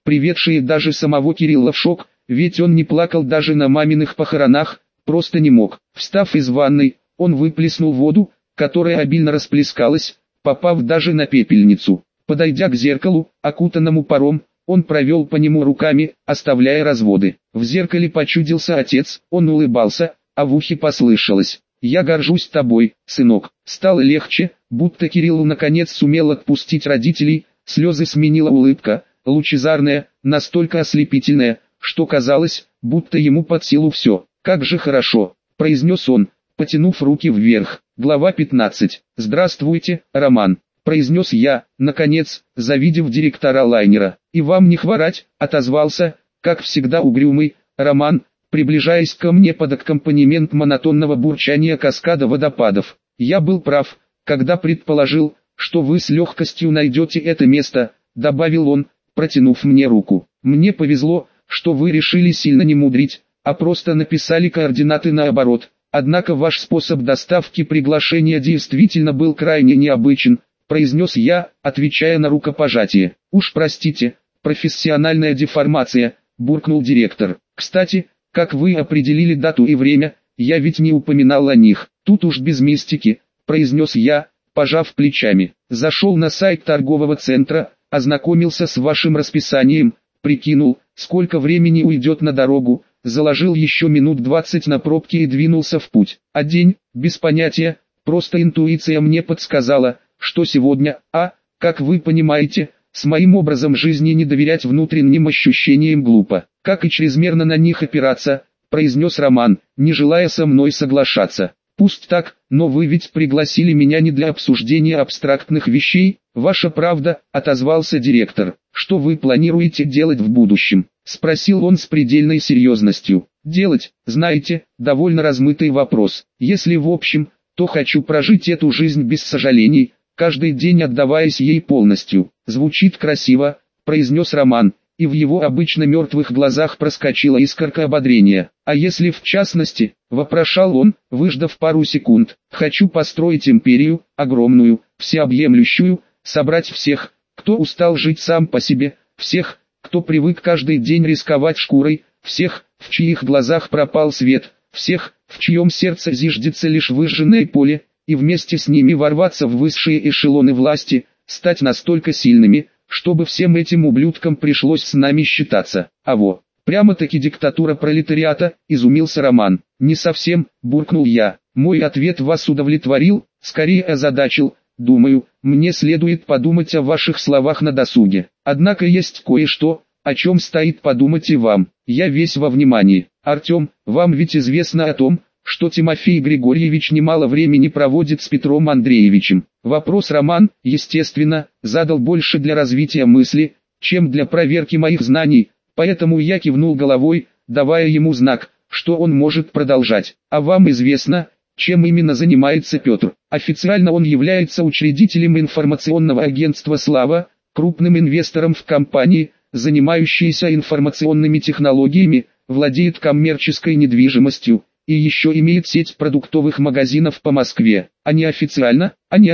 приведшие даже самого Кирилла в шок, ведь он не плакал даже на маминых похоронах, просто не мог. Встав из ванной, он выплеснул воду, которая обильно расплескалась, попав даже на пепельницу. Подойдя к зеркалу, окутанному паром, он провел по нему руками, оставляя разводы. В зеркале почудился отец, он улыбался, а в ухе послышалось: «Я горжусь тобой, сынок». Стало легче, будто Кириллу наконец сумел отпустить родителей, слезы сменила улыбка, лучезарная, настолько ослепительная, что казалось, будто ему под силу все. «Как же хорошо», — произнес он, потянув руки вверх. Глава 15. «Здравствуйте, Роман», — произнес я, наконец, завидев директора лайнера. «И вам не хворать», — отозвался, как всегда угрюмый, Роман, приближаясь ко мне под аккомпанемент монотонного бурчания каскада водопадов. «Я был прав, когда предположил, что вы с легкостью найдете это место», — добавил он, протянув мне руку. «Мне повезло, что вы решили сильно не мудрить, а просто написали координаты наоборот. Однако ваш способ доставки приглашения действительно был крайне необычен», — произнес я, отвечая на рукопожатие. «Уж простите, профессиональная деформация», — буркнул директор. «Кстати, как вы определили дату и время, я ведь не упоминал о них». «Тут уж без мистики», — произнес я, пожав плечами. «Зашел на сайт торгового центра, ознакомился с вашим расписанием, прикинул, сколько времени уйдет на дорогу, заложил еще минут 20 на пробки и двинулся в путь. А день, без понятия, просто интуиция мне подсказала, что сегодня, как вы понимаете, с моим образом жизни не доверять внутренним ощущениям глупо, как и чрезмерно на них опираться», — произнес Роман, не желая со мной соглашаться. «Пусть так, но вы ведь пригласили меня не для обсуждения абстрактных вещей». «Ваша правда», — отозвался директор. «Что вы планируете делать в будущем?» — спросил он с предельной серьезностью. «Делать, знаете, довольно размытый вопрос. Если в общем, то хочу прожить эту жизнь без сожалений, каждый день отдаваясь ей полностью». «Звучит красиво», — произнес Роман, и в его обычно мертвых глазах проскочила искорка ободрения. «А если в частности?» — вопрошал он, выждав пару секунд. «Хочу построить империю, огромную, всеобъемлющую, собрать всех, кто устал жить сам по себе, всех, кто привык каждый день рисковать шкурой, всех, в чьих глазах пропал свет, всех, в чьем сердце зиждется лишь выжженное поле, и вместе с ними ворваться в высшие эшелоны власти, стать настолько сильными, чтобы всем этим ублюдкам пришлось с нами считаться». «Аво, прямо-таки диктатура пролетариата», — изумился Роман. «Не совсем», — буркнул я. «Мой ответ вас удовлетворил, скорее озадачил. Думаю, мне следует подумать о ваших словах на досуге. Однако есть кое-что, о чем стоит подумать и вам. Я весь во внимании. Артем, вам ведь известно о том, что Тимофей Григорьевич немало времени проводит с Петром Андреевичем». Вопрос Роман, естественно, задал больше для развития мысли, чем для проверки моих знаний, поэтому я кивнул головой, давая ему знак, что он может продолжать. «А вам известно, чем именно занимается Петр?» «Официально он является учредителем информационного агентства «Слава», крупным инвестором в компании, занимающейся информационными технологиями, владеет коммерческой недвижимостью, и еще имеет сеть продуктовых магазинов по Москве. А неофициально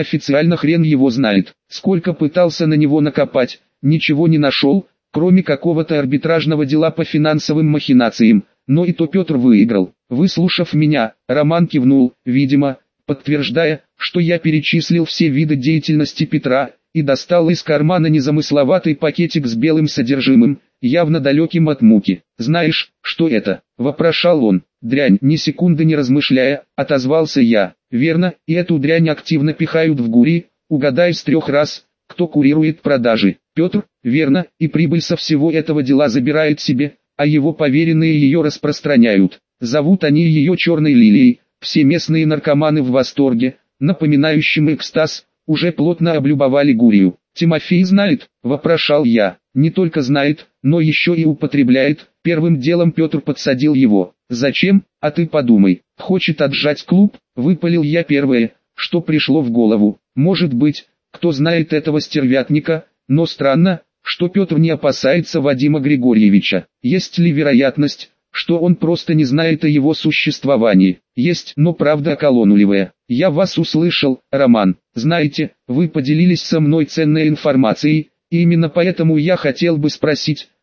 хрен его знает. Сколько пытался на него накопать, ничего не нашел, кроме какого-то арбитражного дела по финансовым махинациям, но и то Петр выиграл». Выслушав меня, Роман кивнул, видимо, подтверждая, что я перечислил все виды деятельности Петра, и достал из кармана незамысловатый пакетик с белым содержимым, явно далеким от муки. «Знаешь, что это?» — вопрошал он. «Дрянь», — ни секунды не размышляя, отозвался я. «Верно, и эту дрянь активно пихают в ГУРи, угадай с 3 раз, кто курирует продажи». «Петр», верно, и прибыль со всего этого дела забирает себе, а его поверенные ее распространяют. Зовут они ее черной лилией, все местные наркоманы в восторге, напоминающим экстаз, уже плотно облюбовали Гурию. «Тимофей знает?» — вопрошал я. «Не только знает, но еще и употребляет». Первым делом Петр подсадил его. «Зачем? А ты подумай. Хочет отжать клуб?» — выпалил я первое, что пришло в голову. Может быть, кто знает этого стервятника, но странно, что Петр не опасается Вадима Григорьевича. Есть ли вероятность, что он просто не знает о его существовании? Есть, но правда околонулевая. «Я вас услышал, Роман. Знаете, вы поделились со мной ценной информацией, и именно поэтому я хотел бы спросить,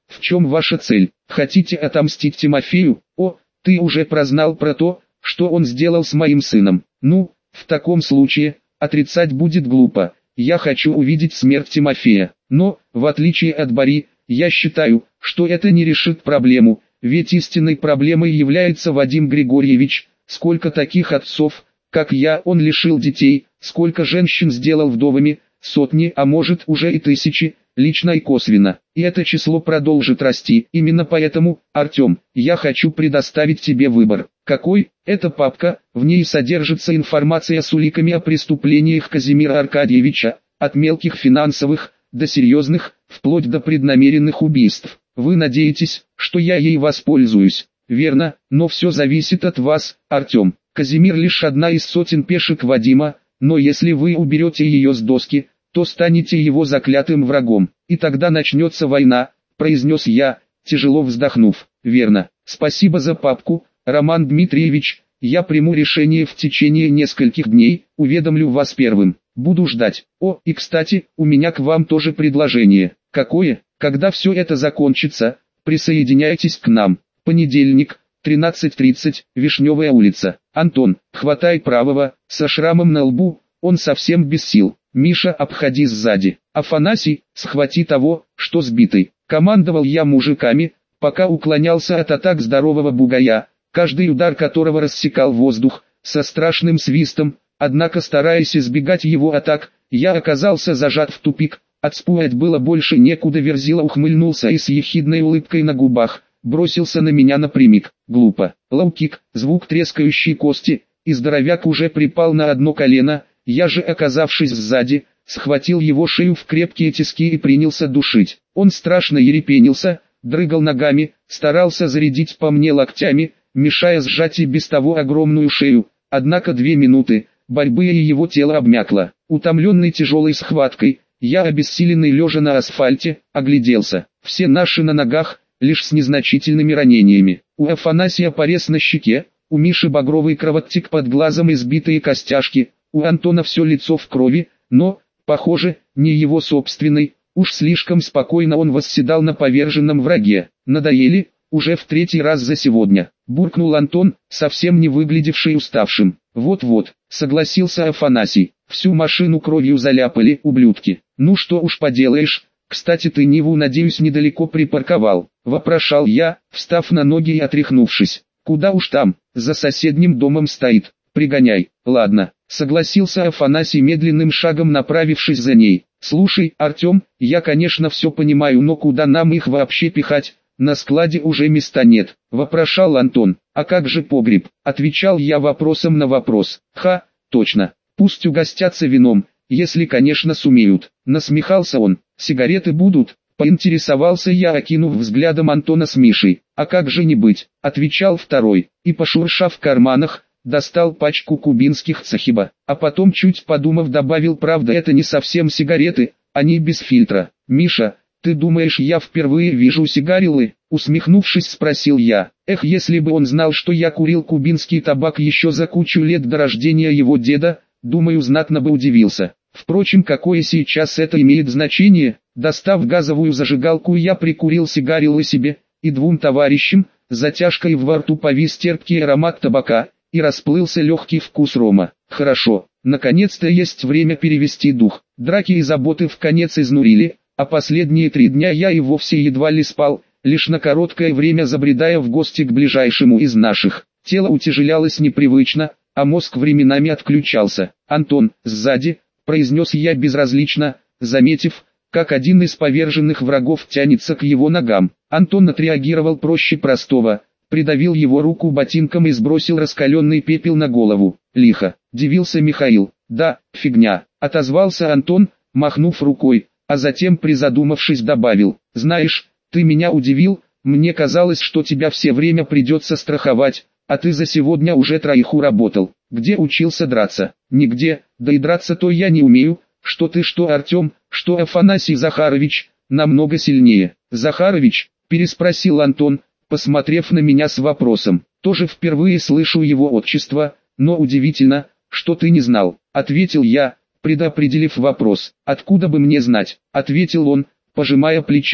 в чем ваша цель? Хотите отомстить Тимофею? О, ты уже прознал про то, что он сделал с моим сыном. Ну, в таком случае, отрицать будет глупо. Я хочу увидеть смерть Тимофея. Но, в отличие от Бори, я считаю, что это не решит проблему, ведь истинной проблемой является Вадим Григорьевич. Сколько таких отцов, как я, он лишил детей, сколько женщин сделал вдовами, сотни, а может уже и тысячи, лично и косвенно. И это число продолжит расти. Именно поэтому, Артем, я хочу предоставить тебе выбор. Какой? Эта папка, в ней содержится информация с уликами о преступлениях Казимира Аркадьевича, от мелких финансовых, до серьезных, вплоть до преднамеренных убийств. Вы надеетесь, что я ей воспользуюсь? Верно, но все зависит от вас, Артем. Казимир лишь одна из сотен пешек Вадима, но если вы уберете ее с доски, то станете его заклятым врагом, и тогда начнется война, произнес я, тяжело вздохнув. Верно, спасибо за папку, Роман Дмитриевич, я приму решение в течение нескольких дней, уведомлю вас первым, буду ждать. О, и кстати, у меня к вам тоже предложение. Какое? Когда все это закончится, присоединяйтесь к нам. Понедельник, 13:30, Вишневая улица. Антон, хватай правого, со шрамом на лбу, он совсем без сил. Миша, обходи сзади. Афанасий, схвати того, что сбитый. Командовал я мужиками, пока уклонялся от атак здорового бугая, каждый удар которого рассекал воздух, со страшным свистом, однако стараясь избегать его атак, я оказался зажат в тупик. Отспугать было больше некуда. Верзила ухмыльнулся и с ехидной улыбкой на губах бросился на меня напрямик. Глупо. Лоу-кик, звук трескающей кости, и здоровяк уже припал на одно колено. Я же, оказавшись сзади, схватил его шею в крепкие тиски и принялся душить. Он страшно ерепенился, дрыгал ногами, старался зарядить по мне локтями, мешая сжать и без того огромную шею. Однако 2 минуты борьбы, и его тело обмякло. Утомленный тяжелой схваткой, я, обессиленный лежа на асфальте, огляделся. Все наши на ногах, лишь с незначительными ранениями. У Афанасия порез на щеке, у Миши багровый кровотек под глазом и сбитые костяшки, у Антона все лицо в крови, но, похоже, не его собственный. Уж слишком спокойно он восседал на поверженном враге. Надоели, уже в 3-й раз за сегодня, буркнул Антон, совсем не выглядевший уставшим. Вот-вот, согласился Афанасий, всю машину кровью заляпали, ублюдки. Ну что уж поделаешь, кстати, ты Ниву, надеюсь, недалеко припарковал, вопрошал я, встав на ноги и отряхнувшись. Куда уж там, за соседним домом стоит, пригоняй. Ладно, согласился Афанасий, медленным шагом направившись за ней. Слушай, Артем, я, конечно, все понимаю, но куда нам их вообще пихать? На складе уже места нет, вопрошал Антон. А как же погреб? Отвечал я вопросом на вопрос. Ха, точно, пусть угостятся вином, если, конечно, сумеют. Насмехался он. Сигареты будут? Поинтересовался я, окинув взглядом Антона с Мишей. А как же не быть, отвечал второй, и, пошуршав в карманах, достал пачку кубинских цахиба, а потом, чуть подумав, добавил: правда, это не совсем сигареты, они без фильтра. Миша, ты думаешь, я впервые вижу сигарилы? Усмехнувшись, спросил я. Эх, если бы он знал, что я курил кубинский табак еще за кучу лет до рождения его деда, думаю, знатно бы удивился. Впрочем, какое сейчас это имеет значение? Достав газовую зажигалку, я прикурил сигарилы себе и 2 товарищам. Затяжкой во рту повис терпкий аромат табака, и расплылся легкий вкус рома. Хорошо, наконец-то есть время перевести дух. Драки и заботы вконец изнурили, а последние 3 дня я и вовсе едва ли спал, лишь на короткое время забредая в гости к ближайшему из наших. Тело утяжелялось непривычно, а мозг временами отключался. «Антон, сзади», — произнес я безразлично, заметив, как один из поверженных врагов тянется к его ногам. Антон отреагировал проще простого, придавил его руку ботинком и сбросил раскаленный пепел на голову. Лихо, дивился Михаил. «Да, фигня», — отозвался Антон, махнув рукой, а затем, призадумавшись, добавил: «Знаешь, ты меня удивил, мне казалось, что тебя все время придется страховать, а ты за сегодня уже 3 уработал. Где учился драться?» «Нигде, да и драться-то я не умею. Что ты, что Артем, что Афанасий Захарович, намного сильнее». «Захарович?» — переспросил Антон, посмотрев на меня с вопросом. «Тоже впервые слышу его отчество, но удивительно, что ты не знал», — ответил я, предопределив вопрос. «Откуда бы мне знать?» — ответил он, пожимая плечами.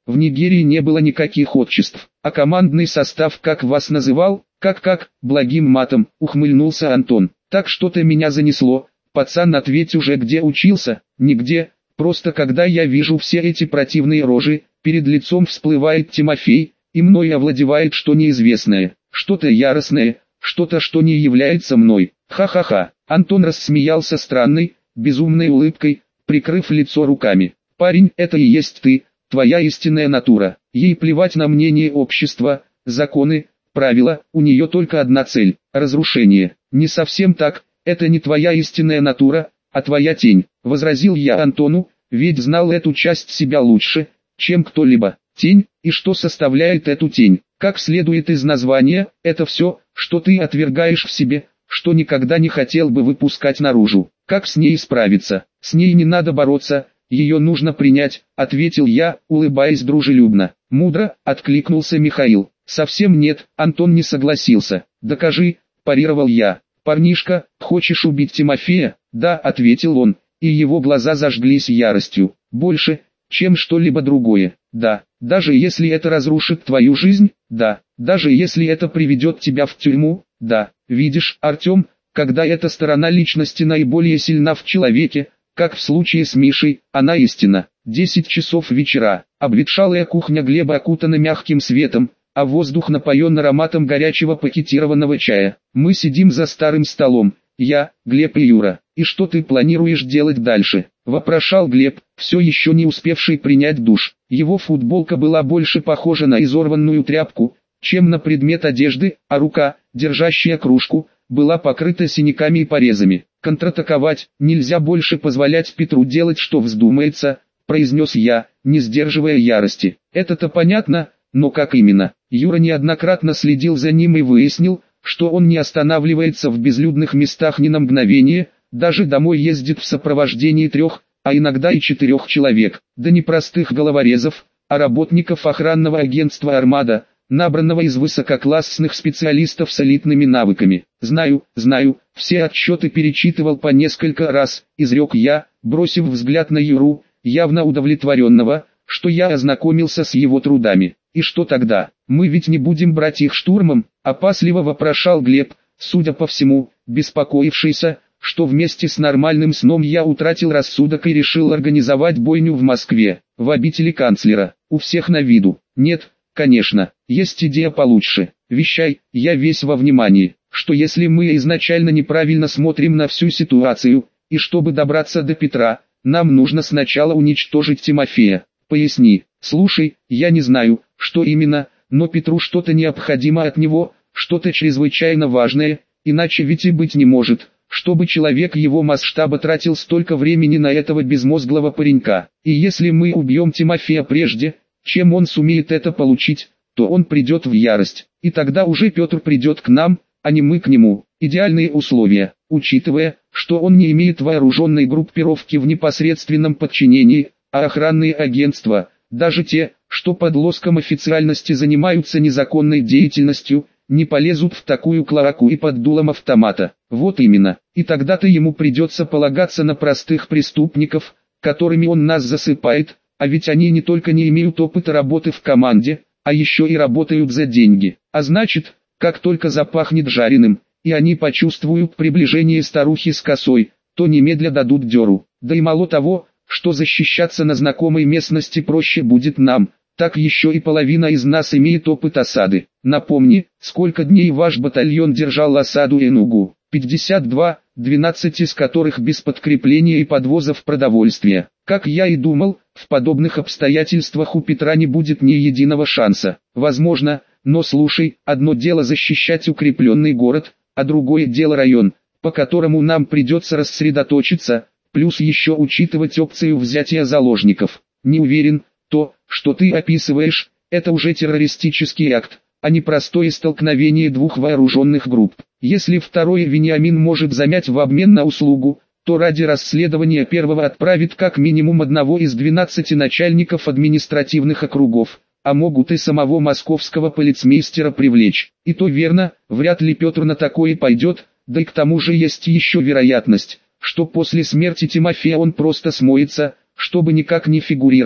В Нигерии не было никаких отчеств. А командный состав как вас называл? Как, благим матом, ухмыльнулся Антон. Так что-то меня занесло. Пацан, ответь уже, где учился? Нигде. Просто когда я вижу все эти противные рожи, перед лицом всплывает Тимофей, и мной овладевает что неизвестное, что-то яростное, что-то, что не является мной. Ха-ха-ха. Антон рассмеялся странной, безумной улыбкой, прикрыв лицо руками. Парень, это и есть ты, твоя истинная натура. Ей плевать на мнение общества, законы, правила, у нее только одна цель – разрушение. Не совсем так, это не твоя истинная натура, а твоя тень, возразил я Антону, ведь знал эту часть себя лучше, чем кто-либо. Тень, и что составляет эту тень? Как следует из названия, это все, что ты отвергаешь в себе, что никогда не хотел бы выпускать наружу. Как с ней справиться? С ней не надо бороться, ее нужно принять, ответил я, улыбаясь дружелюбно. Мудро, откликнулся Михаил. Совсем нет, Антон не согласился. Докажи, парировал я. Парнишка, хочешь убить Тимофея? Да, ответил он, и его глаза зажглись яростью. Больше, чем что-либо другое. Да, даже если это разрушит твою жизнь, да, даже если это приведет тебя в тюрьму, да. Видишь, Артем, когда эта сторона личности наиболее сильна в человеке, как в случае с Мишей, она истина. 10 часов вечера, обветшалая кухня Глеба окутана мягким светом, а воздух напоен ароматом горячего пакетированного чая. Мы сидим за старым столом, я, Глеб и Юра. «И что ты планируешь делать дальше?» – вопрошал Глеб, все еще не успевший принять душ. Его футболка была больше похожа на изорванную тряпку, чем на предмет одежды, а рука, держащая кружку, была покрыта синяками и порезами. «Контратаковать, нельзя больше позволять Петру делать, что вздумается», – произнес я, не сдерживая ярости. «Это-то понятно, но как именно?» Юра неоднократно следил за ним и выяснил, что он не останавливается в безлюдных местах ни на мгновение, даже домой ездит в сопровождении 3, а иногда и 4 человек, да не простых головорезов, а работников охранного агентства «Армада», набранного из высококлассных специалистов с элитными навыками. Знаю, все отчеты перечитывал по несколько раз, изрек я, бросив взгляд на Юру, явно удовлетворенного, что я ознакомился с его трудами. И что тогда? Мы ведь не будем брать их штурмом, опасливо вопрошал Глеб, судя по всему, беспокоившийся, что вместе с нормальным сном я утратил рассудок и решил организовать бойню в Москве, в обители канцлера, у всех на виду. Нет, конечно, есть идея получше. Вещай, я весь во внимании, что если мы изначально неправильно смотрим на всю ситуацию, и чтобы добраться до Петра, нам нужно сначала уничтожить Тимофея. Поясни. Слушай, я не знаю, что именно, но Петру что-то необходимо от него, что-то чрезвычайно важное, иначе ведь и быть не может, чтобы человек его масштаба тратил столько времени на этого безмозглого паренька. И если мы убьем Тимофея прежде, чем он сумеет это получить, то он придет в ярость, и тогда уже Петр придет к нам, а не мы к нему. Идеальные условия, учитывая, что он не имеет вооруженной группировки в непосредственном подчинении, а охранные агентства, даже те, что под лоском официальности занимаются незаконной деятельностью, не полезут в такую клоаку и под дулом автомата. Вот именно. И тогда-то ему придется полагаться на простых преступников, которыми он нас засыпает, а ведь они не только не имеют опыта работы в команде, а еще и работают за деньги. А значит, как только запахнет жареным, и они почувствуют приближение старухи с косой, то немедля дадут дёру. Да и мало того, что защищаться на знакомой местности проще будет нам, так еще и половина из нас имеет опыт осады. Напомни, сколько дней ваш батальон держал осаду Энугу? 52, 12 из которых без подкрепления и подвозов продовольствия. Как я и думал, в подобных обстоятельствах у Петра не будет ни единого шанса. Возможно, но слушай, одно дело защищать укрепленный город, а другое дело район, по которому нам придется рассредоточиться, плюс еще учитывать опцию взятия заложников. Не уверен, то, что ты описываешь, это уже террористический акт, а не простое столкновение двух вооруженных групп. Если второе Вениамин может замять в обмен на услугу, то ради расследования первого отправит как минимум одного из 12 начальников административных округов, а могут и самого московского полицмейстера привлечь. И то верно, вряд ли Петр на такое пойдет, да и к тому же есть еще вероятность, что после смерти Тимофея он просто смоется, чтобы никак не фигурировать,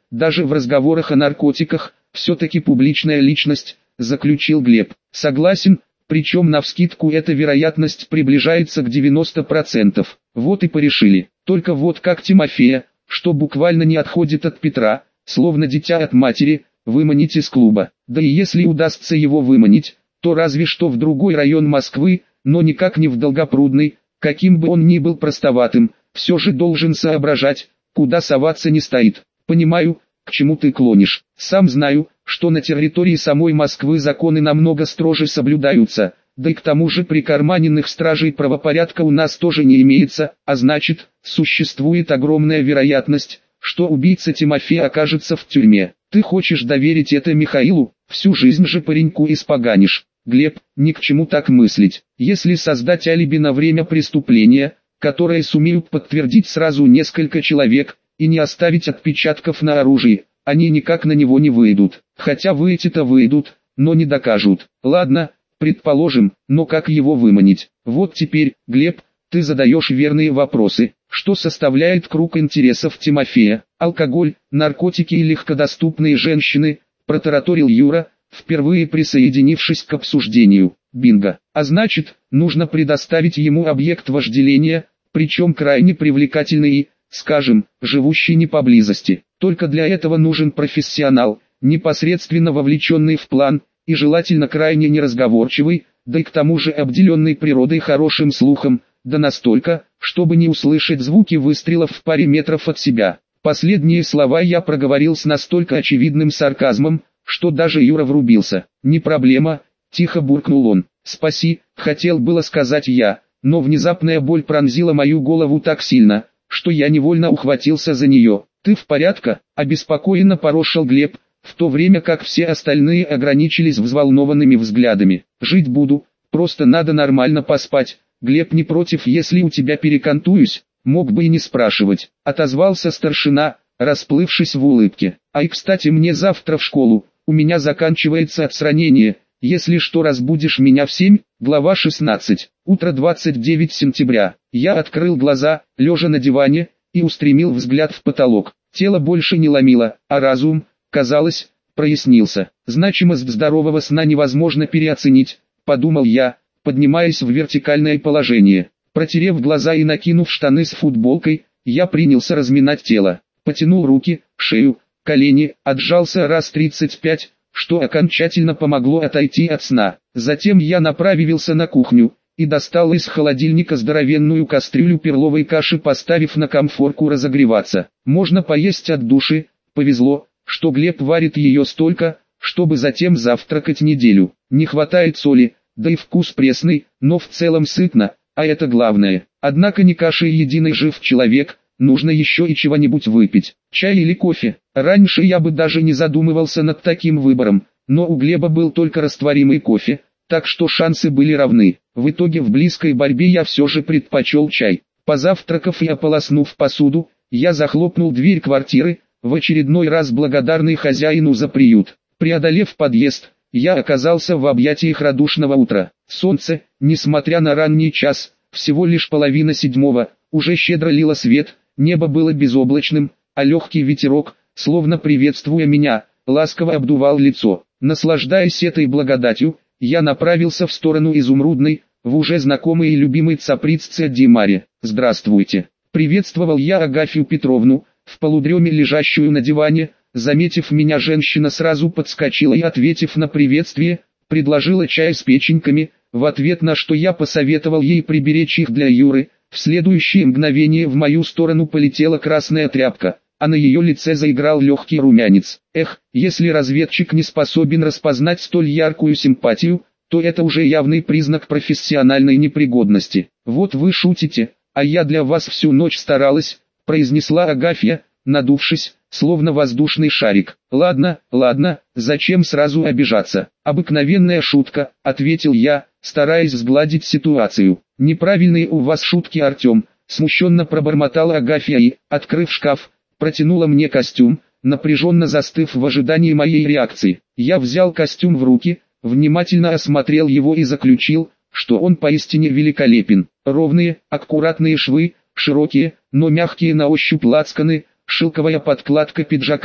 даже в разговорах о наркотиках, все-таки публичная личность, заключил Глеб. Согласен, причем навскидку эта вероятность приближается к 90%. Вот и порешили. Только вот как Тимофея, что буквально не отходит от Петра, словно дитя от матери, выманить из клуба. Да и если удастся его выманить, то разве что в другой район Москвы, но никак не в Долгопрудный, каким бы он ни был простоватым, все же должен соображать, куда соваться не стоит. Понимаю, к чему ты клонишь. Сам знаю, что на территории самой Москвы законы намного строже соблюдаются, да и к тому же прикарманенных стражей правопорядка у нас тоже не имеется, а значит, существует огромная вероятность, что убийца Тимофея окажется в тюрьме. Ты хочешь доверить это Михаилу, всю жизнь же пареньку испоганишь. Глеб, ни к чему так мыслить. Если создать алиби на время преступления, которое сумеют подтвердить сразу несколько человек, и не оставить отпечатков на оружии, они никак на него не выйдут. Хотя выйти-то выйдут, но не докажут. Ладно, предположим, но как его выманить? Вот теперь, Глеб, ты задаешь верные вопросы. Что составляет круг интересов Тимофея? Алкоголь, наркотики и легкодоступные женщины, протараторил Юра, впервые присоединившись к обсуждению. Бинго. А значит, нужно предоставить ему объект вожделения, причем крайне привлекательный и, скажем, живущий не поблизости. Только для этого нужен профессионал, непосредственно вовлеченный в план, и желательно крайне неразговорчивый, да и к тому же обделенный природой хорошим слухом, да настолько, чтобы не услышать звуки выстрелов в паре метров от себя. Последние слова я проговорил с настолько очевидным сарказмом, что даже Юра врубился. «Не проблема», – тихо буркнул он. «Спаси», – хотел было сказать я, но внезапная боль пронзила мою голову так сильно, что я невольно ухватился за нее. «Ты в порядке?» – обеспокоенно порошил Глеб, в то время как все остальные ограничились взволнованными взглядами. «Жить буду, просто надо нормально поспать. Глеб, не против, если у тебя перекантуюсь?» «Мог бы и не спрашивать», – отозвался старшина, расплывшись в улыбке. «А и кстати, мне завтра в школу, у меня заканчивается отстранение, если что разбудишь меня в 7». Глава 16. Утро 29 сентября. Я открыл глаза, лежа на диване, и устремил взгляд в потолок. Тело больше не ломило, а разум, казалось, прояснился. Значимость здорового сна невозможно переоценить, подумал я, поднимаясь в вертикальное положение. Протерев глаза и накинув штаны с футболкой, я принялся разминать тело. Потянул руки, шею, колени, отжался раз 35, что окончательно помогло отойти от сна. Затем я направился на кухню и достал из холодильника здоровенную кастрюлю перловой каши, поставив на комфорку разогреваться. Можно поесть от души. Повезло, что Глеб варит ее столько, чтобы затем завтракать неделю. Не хватает соли, да и вкус пресный, но в целом сытно, а это главное. Однако не кашей единой жив человек, нужно еще и чего-нибудь выпить. Чай или кофе. Раньше я бы даже не задумывался над таким выбором, но у Глеба был только растворимый кофе, так что шансы были равны. В итоге в близкой борьбе я все же предпочел чай. Позавтракав и ополоснув посуду, я захлопнул дверь квартиры, в очередной раз благодарный хозяину за приют. Преодолев подъезд, я оказался в объятиях радушного утра. Солнце, несмотря на ранний час, всего лишь 6:30, уже щедро лило свет, небо было безоблачным, а легкий ветерок, словно приветствуя меня, ласково обдувал лицо. Наслаждаясь этой благодатью, я направился в сторону Изумрудной, в уже знакомый и любимый Цаприц Димаре. «Здравствуйте!» Приветствовал я Агафью Петровну, в полудреме лежащую на диване. Заметив меня, женщина сразу подскочила и, ответив на приветствие, предложила чай с печеньками, в ответ на что я посоветовал ей приберечь их для Юры. В следующее мгновение в мою сторону полетела красная тряпка, а на ее лице заиграл легкий румянец. Эх, если разведчик не способен распознать столь яркую симпатию, то это уже явный признак профессиональной непригодности. «Вот вы шутите, а я для вас всю ночь старалась», — произнесла Агафья, надувшись, словно воздушный шарик. «Ладно, ладно, зачем сразу обижаться? Обыкновенная шутка», — ответил я, стараясь сгладить ситуацию. «Неправильные у вас шутки, Артем», — смущенно пробормотала Агафья и, открыв шкаф, протянула мне костюм, напряженно застыв в ожидании моей реакции. Я взял костюм в руки, внимательно осмотрел его и заключил, что он поистине великолепен. Ровные, аккуратные швы, широкие, но мягкие на ощупь лацканы, шелковая подкладка пиджака,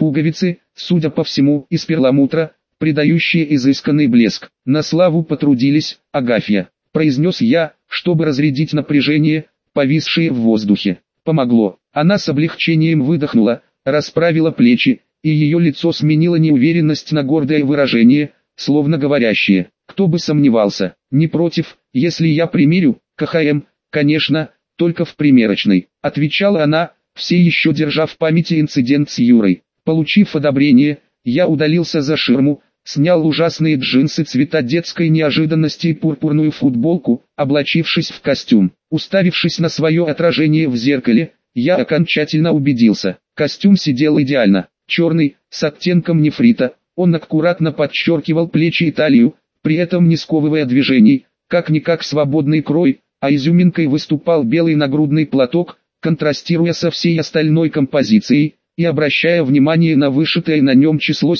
Пуговицы, судя по всему, из перламутра, придающие изысканный блеск. На славу потрудились, Агафья, произнес я, чтобы разрядить напряжение, повисшее в воздухе. Помогло. Она с облегчением выдохнула, расправила плечи, и ее лицо сменило неуверенность на гордое выражение, словно говорящее: кто бы сомневался, не против, если я примерю, КХМ, конечно, только в примерочной, отвечала она, все еще держа в памяти инцидент с Юрой. Получив одобрение, я удалился за ширму, снял ужасные джинсы цвета детской неожиданности и пурпурную футболку, облачившись в костюм. Уставившись на свое отражение в зеркале, я окончательно убедился, костюм сидел идеально, черный, с оттенком нефрита, он аккуратно подчеркивал плечи и талию, при этом не сковывая движений, как-никак свободный крой, а изюминкой выступал белый нагрудный платок, контрастируя со всей остальной композицией, и обращая внимание на вышитое на нем число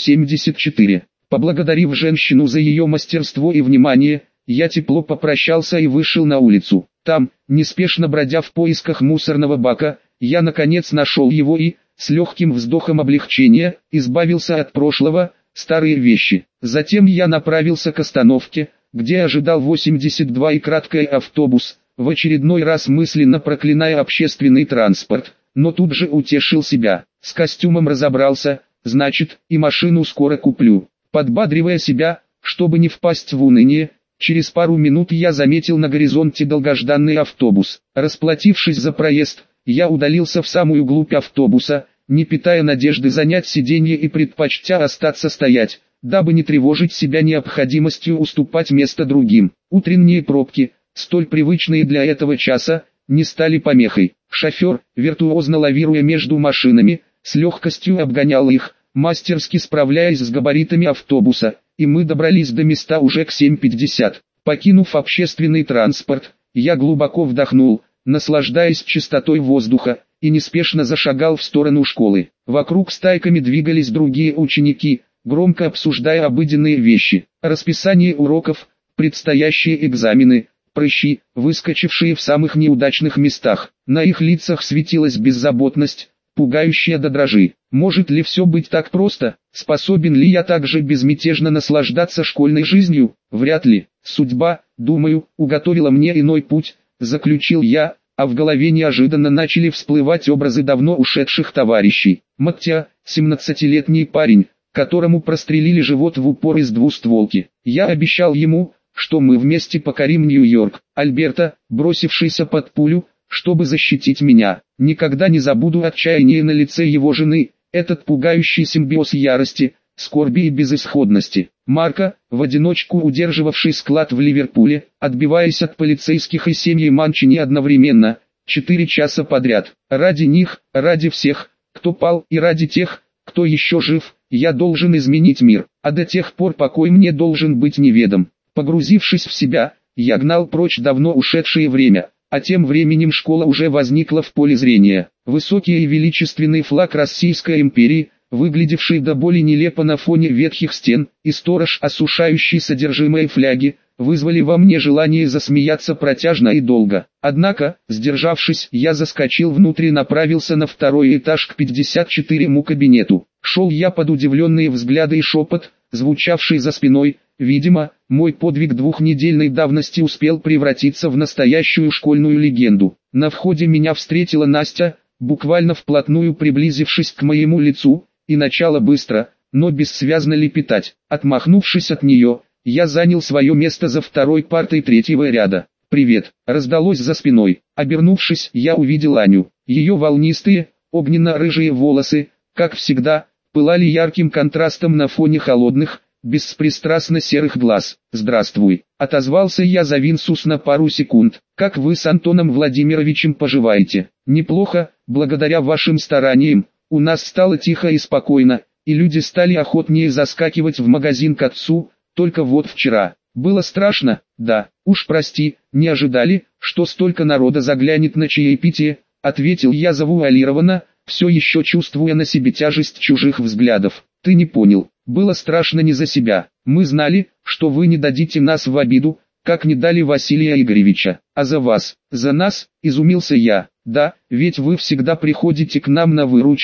74. Поблагодарив женщину за ее мастерство и внимание, я тепло попрощался и вышел на улицу. Там, неспешно бродя в поисках мусорного бака, я наконец нашел его и, с легким вздохом облегчения, избавился от прошлого, старые вещи. Затем я направился к остановке, где ожидал 82 и краткий автобус, в очередной раз мысленно проклиная общественный транспорт, но тут же утешил себя. С костюмом разобрался, значит, и машину скоро куплю. Подбадривая себя, чтобы не впасть в уныние, через пару минут я заметил на горизонте долгожданный автобус. Расплатившись за проезд, я удалился в самую глубь автобуса, не питая надежды занять сиденье и предпочтя остаться стоять, дабы не тревожить себя необходимостью уступать место другим. Утренние пробки, столь привычные для этого часа, не стали помехой. Шофер, виртуозно лавируя между машинами, с легкостью обгонял их, мастерски справляясь с габаритами автобуса, и мы добрались до места уже к 7:50. Покинув общественный транспорт, я глубоко вдохнул, наслаждаясь чистотой воздуха, и неспешно зашагал в сторону школы. Вокруг стайками двигались другие ученики, громко обсуждая обыденные вещи, расписание уроков, предстоящие экзамены, прыщи, выскочившие в самых неудачных местах. На их лицах светилась беззаботность, пугающая до дрожи. Может ли все быть так просто? Способен ли я так же безмятежно наслаждаться школьной жизнью? Вряд ли. Судьба, думаю, уготовила мне иной путь, заключил я, а в голове неожиданно начали всплывать образы давно ушедших товарищей. Маття, 17-летний парень, которому прострелили живот в упор из двустволки. Я обещал ему, что мы вместе покорим Нью-Йорк. Альберта, бросившийся под пулю, чтобы защитить меня. Никогда не забуду отчаяние на лице его жены, этот пугающий симбиоз ярости, скорби и безысходности. Марка, в одиночку удерживавший склад в Ливерпуле, отбиваясь от полицейских и семьи Манчини одновременно, 4 часа подряд. Ради них, ради всех, кто пал, и ради тех, кто еще жив, я должен изменить мир, а до тех пор покой мне должен быть неведом. Погрузившись в себя, я гнал прочь давно ушедшее время, а тем временем школа уже возникла в поле зрения. Высокий и величественный флаг Российской империи, выглядевший до боли нелепо на фоне ветхих стен, и сторож, осушающий содержимое фляги, вызвали во мне желание засмеяться протяжно и долго. Однако, сдержавшись, я заскочил внутрь и направился на второй этаж к 54-му кабинету. Шел я под удивленные взгляды и шепот, звучавший за спиной. Видимо, мой подвиг двухнедельной давности успел превратиться в настоящую школьную легенду. На входе меня встретила Настя, буквально вплотную приблизившись к моему лицу, и начала быстро, но бессвязно лепетать. Отмахнувшись от нее, я занял свое место за второй партой третьего ряда. «Привет!» раздалось за спиной. Обернувшись, я увидел Аню. Ее волнистые, огненно-рыжие волосы, как всегда, пылали ярким контрастом на фоне холодных, беспристрастно серых глаз. «Здравствуй», — отозвался я завинсус на пару секунд. «Как вы с Антоном Владимировичем поживаете?» «Неплохо, благодаря вашим стараниям. У нас стало тихо и спокойно, и люди стали охотнее заскакивать в магазин к отцу, только вот вчера. Было страшно, да, уж прости, не ожидали, что столько народа заглянет на чаепитие», — ответил я завуалированно, все еще чувствуя на себе тяжесть чужих взглядов. «Ты не понял. Было страшно не за себя. Мы знали, что вы не дадите нас в обиду, как не дали Василия Игоревича. А за вас, за нас, изумился я. Да, ведь вы всегда приходите к нам на выручку,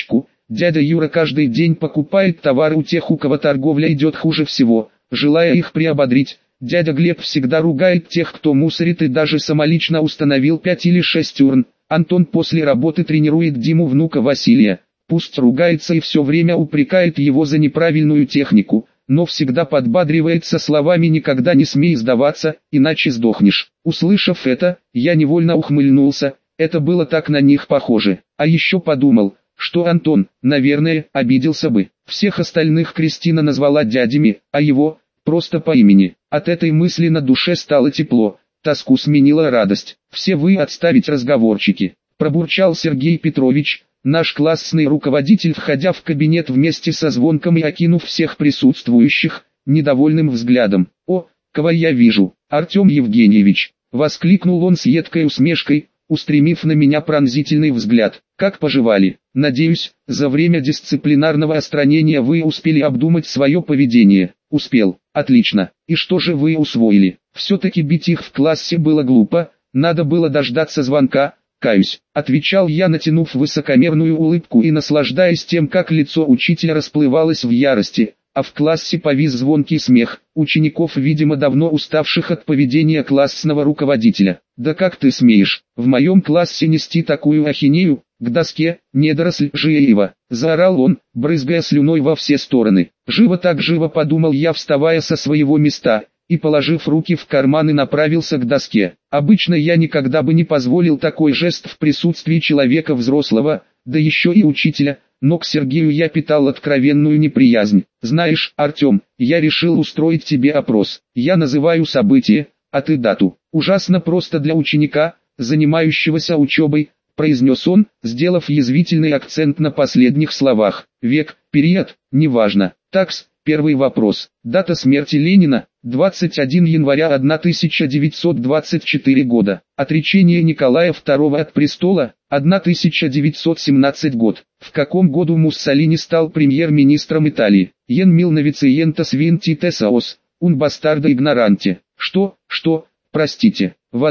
Дядя Юра каждый день покупает товары у тех, у кого торговля идет хуже всего. Желая их приободрить, дядя Глеб всегда ругает тех, кто мусорит, и даже самолично установил 5 или 6 урн. Антон после работы тренирует Диму, внука Василия. Пусть ругается и все время упрекает его за неправильную технику, но всегда подбадривается словами «никогда не смей сдаваться, иначе сдохнешь». Услышав это, я невольно ухмыльнулся, это было так на них похоже. А еще подумал, что Антон, наверное, обиделся бы. Всех остальных Кристина назвала дядями, а его – просто по имени. От этой мысли на душе стало тепло, тоску сменила радость. «Все вы отставить разговорчики», – пробурчал Сергей Петрович, наш классный руководитель, входя в кабинет вместе со Звонком и окинув всех присутствующих недовольным взглядом. «О, кого я вижу, Артем Евгеньевич!» – воскликнул он с едкой усмешкой, устремив на меня пронзительный взгляд. «Как поживали? Надеюсь, за время дисциплинарного отстранения вы успели обдумать свое поведение». «Успел. Отлично. И что же вы усвоили?» «Все-таки бить их в классе было глупо, надо было дождаться звонка». «Каюсь», — отвечал я, натянув высокомерную улыбку и наслаждаясь тем, как лицо учителя расплывалось в ярости, а в классе повис звонкий смех, учеников, видимо давно уставших от поведения классного руководителя. «Да как ты смеешь, в моем классе нести такую ахинею, к доске, недоросль Жиеева!» — заорал он, брызгая слюной во все стороны. «Живо так живо», — подумал я, вставая со своего места, и, положив руки в карманы, направился к доске. Обычно я никогда бы не позволил такой жест в присутствии человека взрослого, да еще и учителя, но к Сергею я питал откровенную неприязнь. «Знаешь, Артем, я решил устроить тебе опрос. Я называю событие, а ты дату. Ужасно просто для ученика, занимающегося учебой», — произнес он, сделав язвительный акцент на последних словах. «Век, период, неважно. Такс, первый вопрос. Дата смерти Ленина, 21 января 1924 года. Отречение Николая II от престола, 1917 год. В каком году Муссолини стал премьер-министром Италии? Ен Милновициентос Винтитесаос, ун бастарда игноранте». Что, простите, в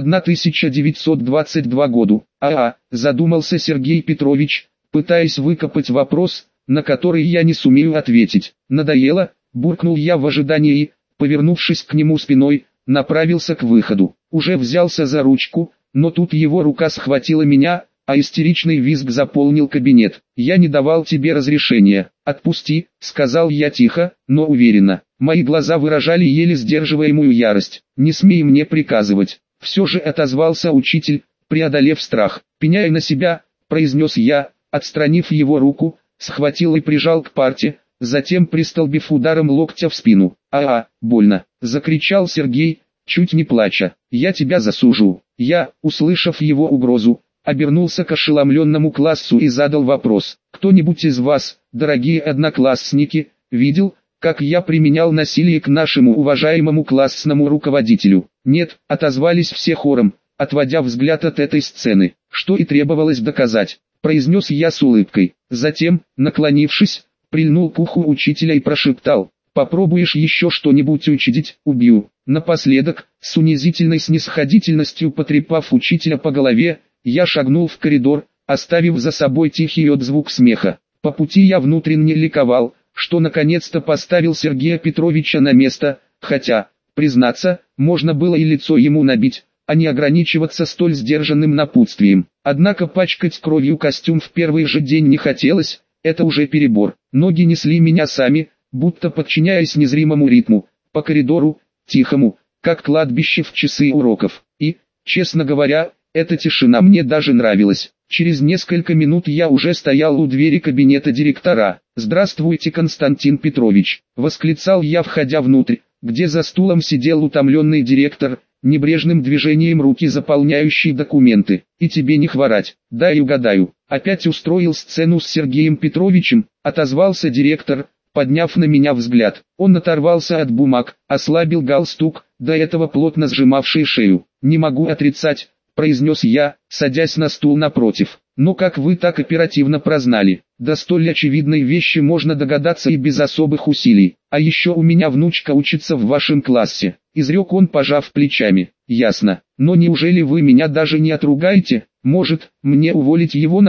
1922 году. Задумался Сергей Петрович, пытаясь выкопать вопрос, на который я не сумею ответить. «Надоело», — буркнул я в ожидании и, повернувшись к нему спиной, направился к выходу. Уже взялся за ручку, но тут его рука схватила меня, а истеричный визг заполнил кабинет. «Я не давал тебе разрешения. Отпусти», — сказал я тихо, но уверенно. Мои глаза выражали еле сдерживаемую ярость. «Не смей мне приказывать», — все же отозвался учитель, преодолев страх. «Пеняй на себя», — произнес я, отстранив его руку, схватил и прижал к парте, затем пристолбив ударом локтя в спину. Больно!» — закричал Сергей, чуть не плача. «Я тебя засужу». Я, услышав его угрозу, обернулся к ошеломленному классу и задал вопрос. «Кто-нибудь из вас, дорогие одноклассники, видел, как я применял насилие к нашему уважаемому классному руководителю?» «Нет», — отозвались все хором, отводя взгляд от этой сцены. «Что и требовалось доказать», — произнес я с улыбкой. Затем, наклонившись, прильнул к уху учителя и прошептал: «Попробуешь еще что-нибудь учудить, убью». Напоследок, с унизительной снисходительностью потрепав учителя по голове, я шагнул в коридор, оставив за собой тихий отзвук смеха. По пути я внутренне ликовал, что наконец-то поставил Сергея Петровича на место, хотя, признаться, можно было и лицо ему набить, а не ограничиваться столь сдержанным напутствием. Однако пачкать кровью костюм в первый же день не хотелось, это уже перебор. Ноги несли меня сами, будто подчиняясь незримому ритму, по коридору, тихому, как кладбище в часы уроков. И, честно говоря, эта тишина мне даже нравилась. Через несколько минут я уже стоял у двери кабинета директора. «Здравствуйте, Константин Петрович!» — восклицал я, входя внутрь, где за стулом сидел утомленный директор, небрежным движением руки заполняющий документы. «И тебе не хворать, дай угадаю, опять устроил сцену с Сергеем Петровичем», — отозвался директор, подняв на меня взгляд. Он оторвался от бумаг, ослабил галстук, до этого плотно сжимавший шею. «Не могу отрицать», — произнес я, садясь на стул напротив. «Но как вы так оперативно прознали? До столь очевидной вещи можно догадаться и без особых усилий. А еще у меня внучка учится в вашем классе», — изрек он, пожав плечами. «Ясно. Но неужели вы меня даже не отругаете? Может, мне уволить его нахрен?»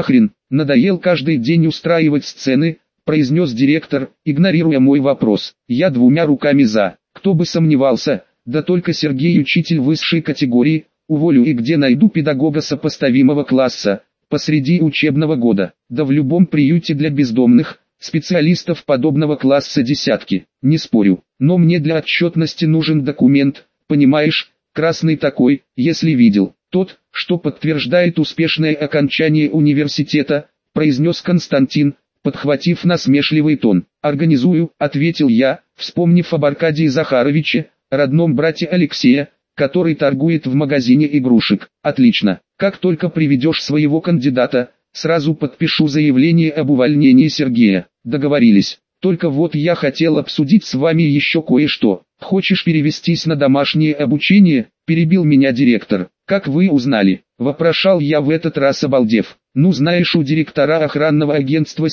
Надоел каждый день устраивать сцены, произнес директор, игнорируя мой вопрос. Я двумя руками за. Кто бы сомневался, да только Сергей учитель высшей категории, уволю и где найду педагога сопоставимого класса, посреди учебного года. Да в любом приюте для бездомных, специалистов подобного класса десятки, не спорю. Но мне для отчетности нужен документ, понимаешь, красный такой, если видел. Тот, что подтверждает успешное окончание университета, произнес Константин, подхватив насмешливый тон. «Организую», — ответил я, вспомнив об Аркадии Захаровиче, родном брате Алексея, который торгует в магазине игрушек. «Отлично. Как только приведешь своего кандидата, сразу подпишу заявление об увольнении Сергея». «Договорились. Только вот я хотел обсудить с вами еще кое-что. Хочешь перевестись на домашнее обучение?» — перебил меня директор. «Как вы узнали?» — вопрошал я в этот раз, обалдев. «Ну знаешь, у директора охранного агентства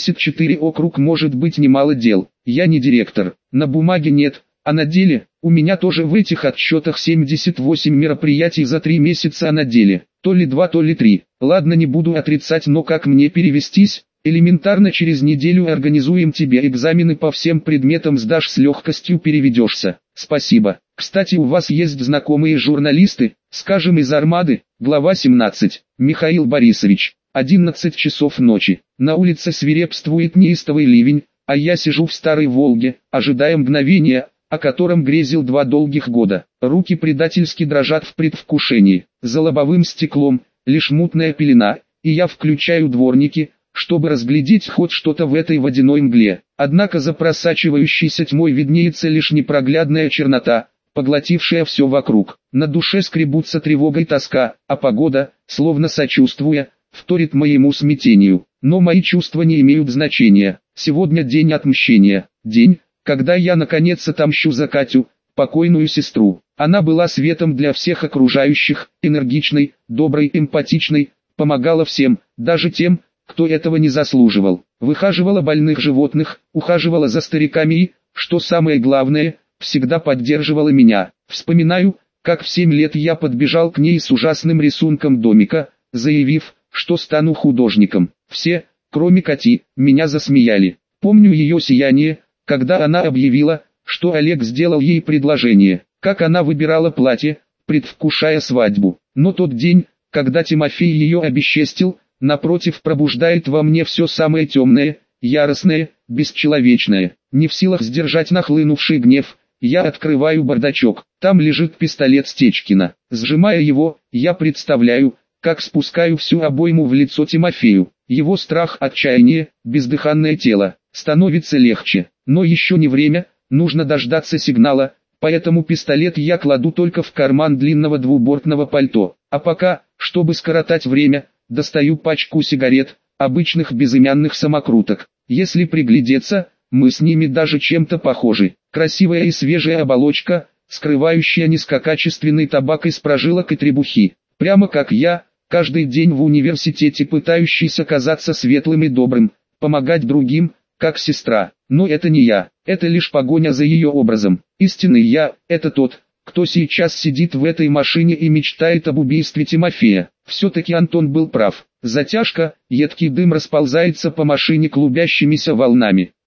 74 округ может быть немало дел. Я не директор, на бумаге нет, а на деле, у меня тоже в этих отчетах 78 мероприятий за 3 месяца, а на деле, то ли 2, то ли 3. Ладно, не буду отрицать, но как мне перевестись? Элементарно, через неделю организуем тебе экзамены по всем предметам, сдашь с легкостью, переведешься. Спасибо. Кстати, у вас есть знакомые журналисты, скажем, из Армады?» Глава 17. Михаил Борисович. 11 часов ночи. На улице свирепствует неистовый ливень, а я сижу в старой «Волге», ожидая мгновения, о котором грезил 2 долгих года. Руки предательски дрожат в предвкушении. За лобовым стеклом лишь мутная пелена, и я включаю дворники, чтобы разглядеть хоть что-то в этой водяной мгле. Однако за просачивающейся тьмой виднеется лишь непроглядная чернота, поглотившая все вокруг. На душе скребутся тревога и тоска, а погода, словно сочувствуя, вторит моему смятению. Но мои чувства не имеют значения. Сегодня день отмщения. День, когда я наконец отомщу за Катю, покойную сестру. Она была светом для всех окружающих, энергичной, доброй, эмпатичной, помогала всем, даже тем, кто этого не заслуживал. Выхаживала больных животных, ухаживала за стариками и, что самое главное, всегда поддерживала меня. Вспоминаю, как в 7 лет я подбежал к ней с ужасным рисунком домика, заявив, что стану художником. Все, кроме Кати, меня засмеяли. Помню ее сияние, когда она объявила, что Олег сделал ей предложение, как она выбирала платье, предвкушая свадьбу. Но тот день, когда Тимофей ее обесчестил, напротив, пробуждает во мне все самое темное, яростное, бесчеловечное. Не в силах сдержать нахлынувший гнев, я открываю бардачок. Там лежит пистолет Стечкина. Сжимая его, я представляю, как спускаю всю обойму в лицо Тимофею. Его страх, отчаяние, бездыханное тело. Становится легче. Но еще не время, нужно дождаться сигнала, поэтому пистолет я кладу только в карман длинного двубортного пальто. А пока, чтобы скоротать время, достаю пачку сигарет, обычных безымянных самокруток. Если приглядеться, мы с ними даже чем-то похожи. Красивая и свежая оболочка, скрывающая низкокачественный табак из прожилок и требухи. Прямо как я, каждый день в университете пытающийся казаться светлым и добрым, помогать другим, как сестра. Но это не я, это лишь погоня за ее образом. Истинный я – это тот, кто сейчас сидит в этой машине и мечтает об убийстве Тимофея. Все-таки Антон был прав. Затяжка, едкий дым расползается по машине клубящимися волнами.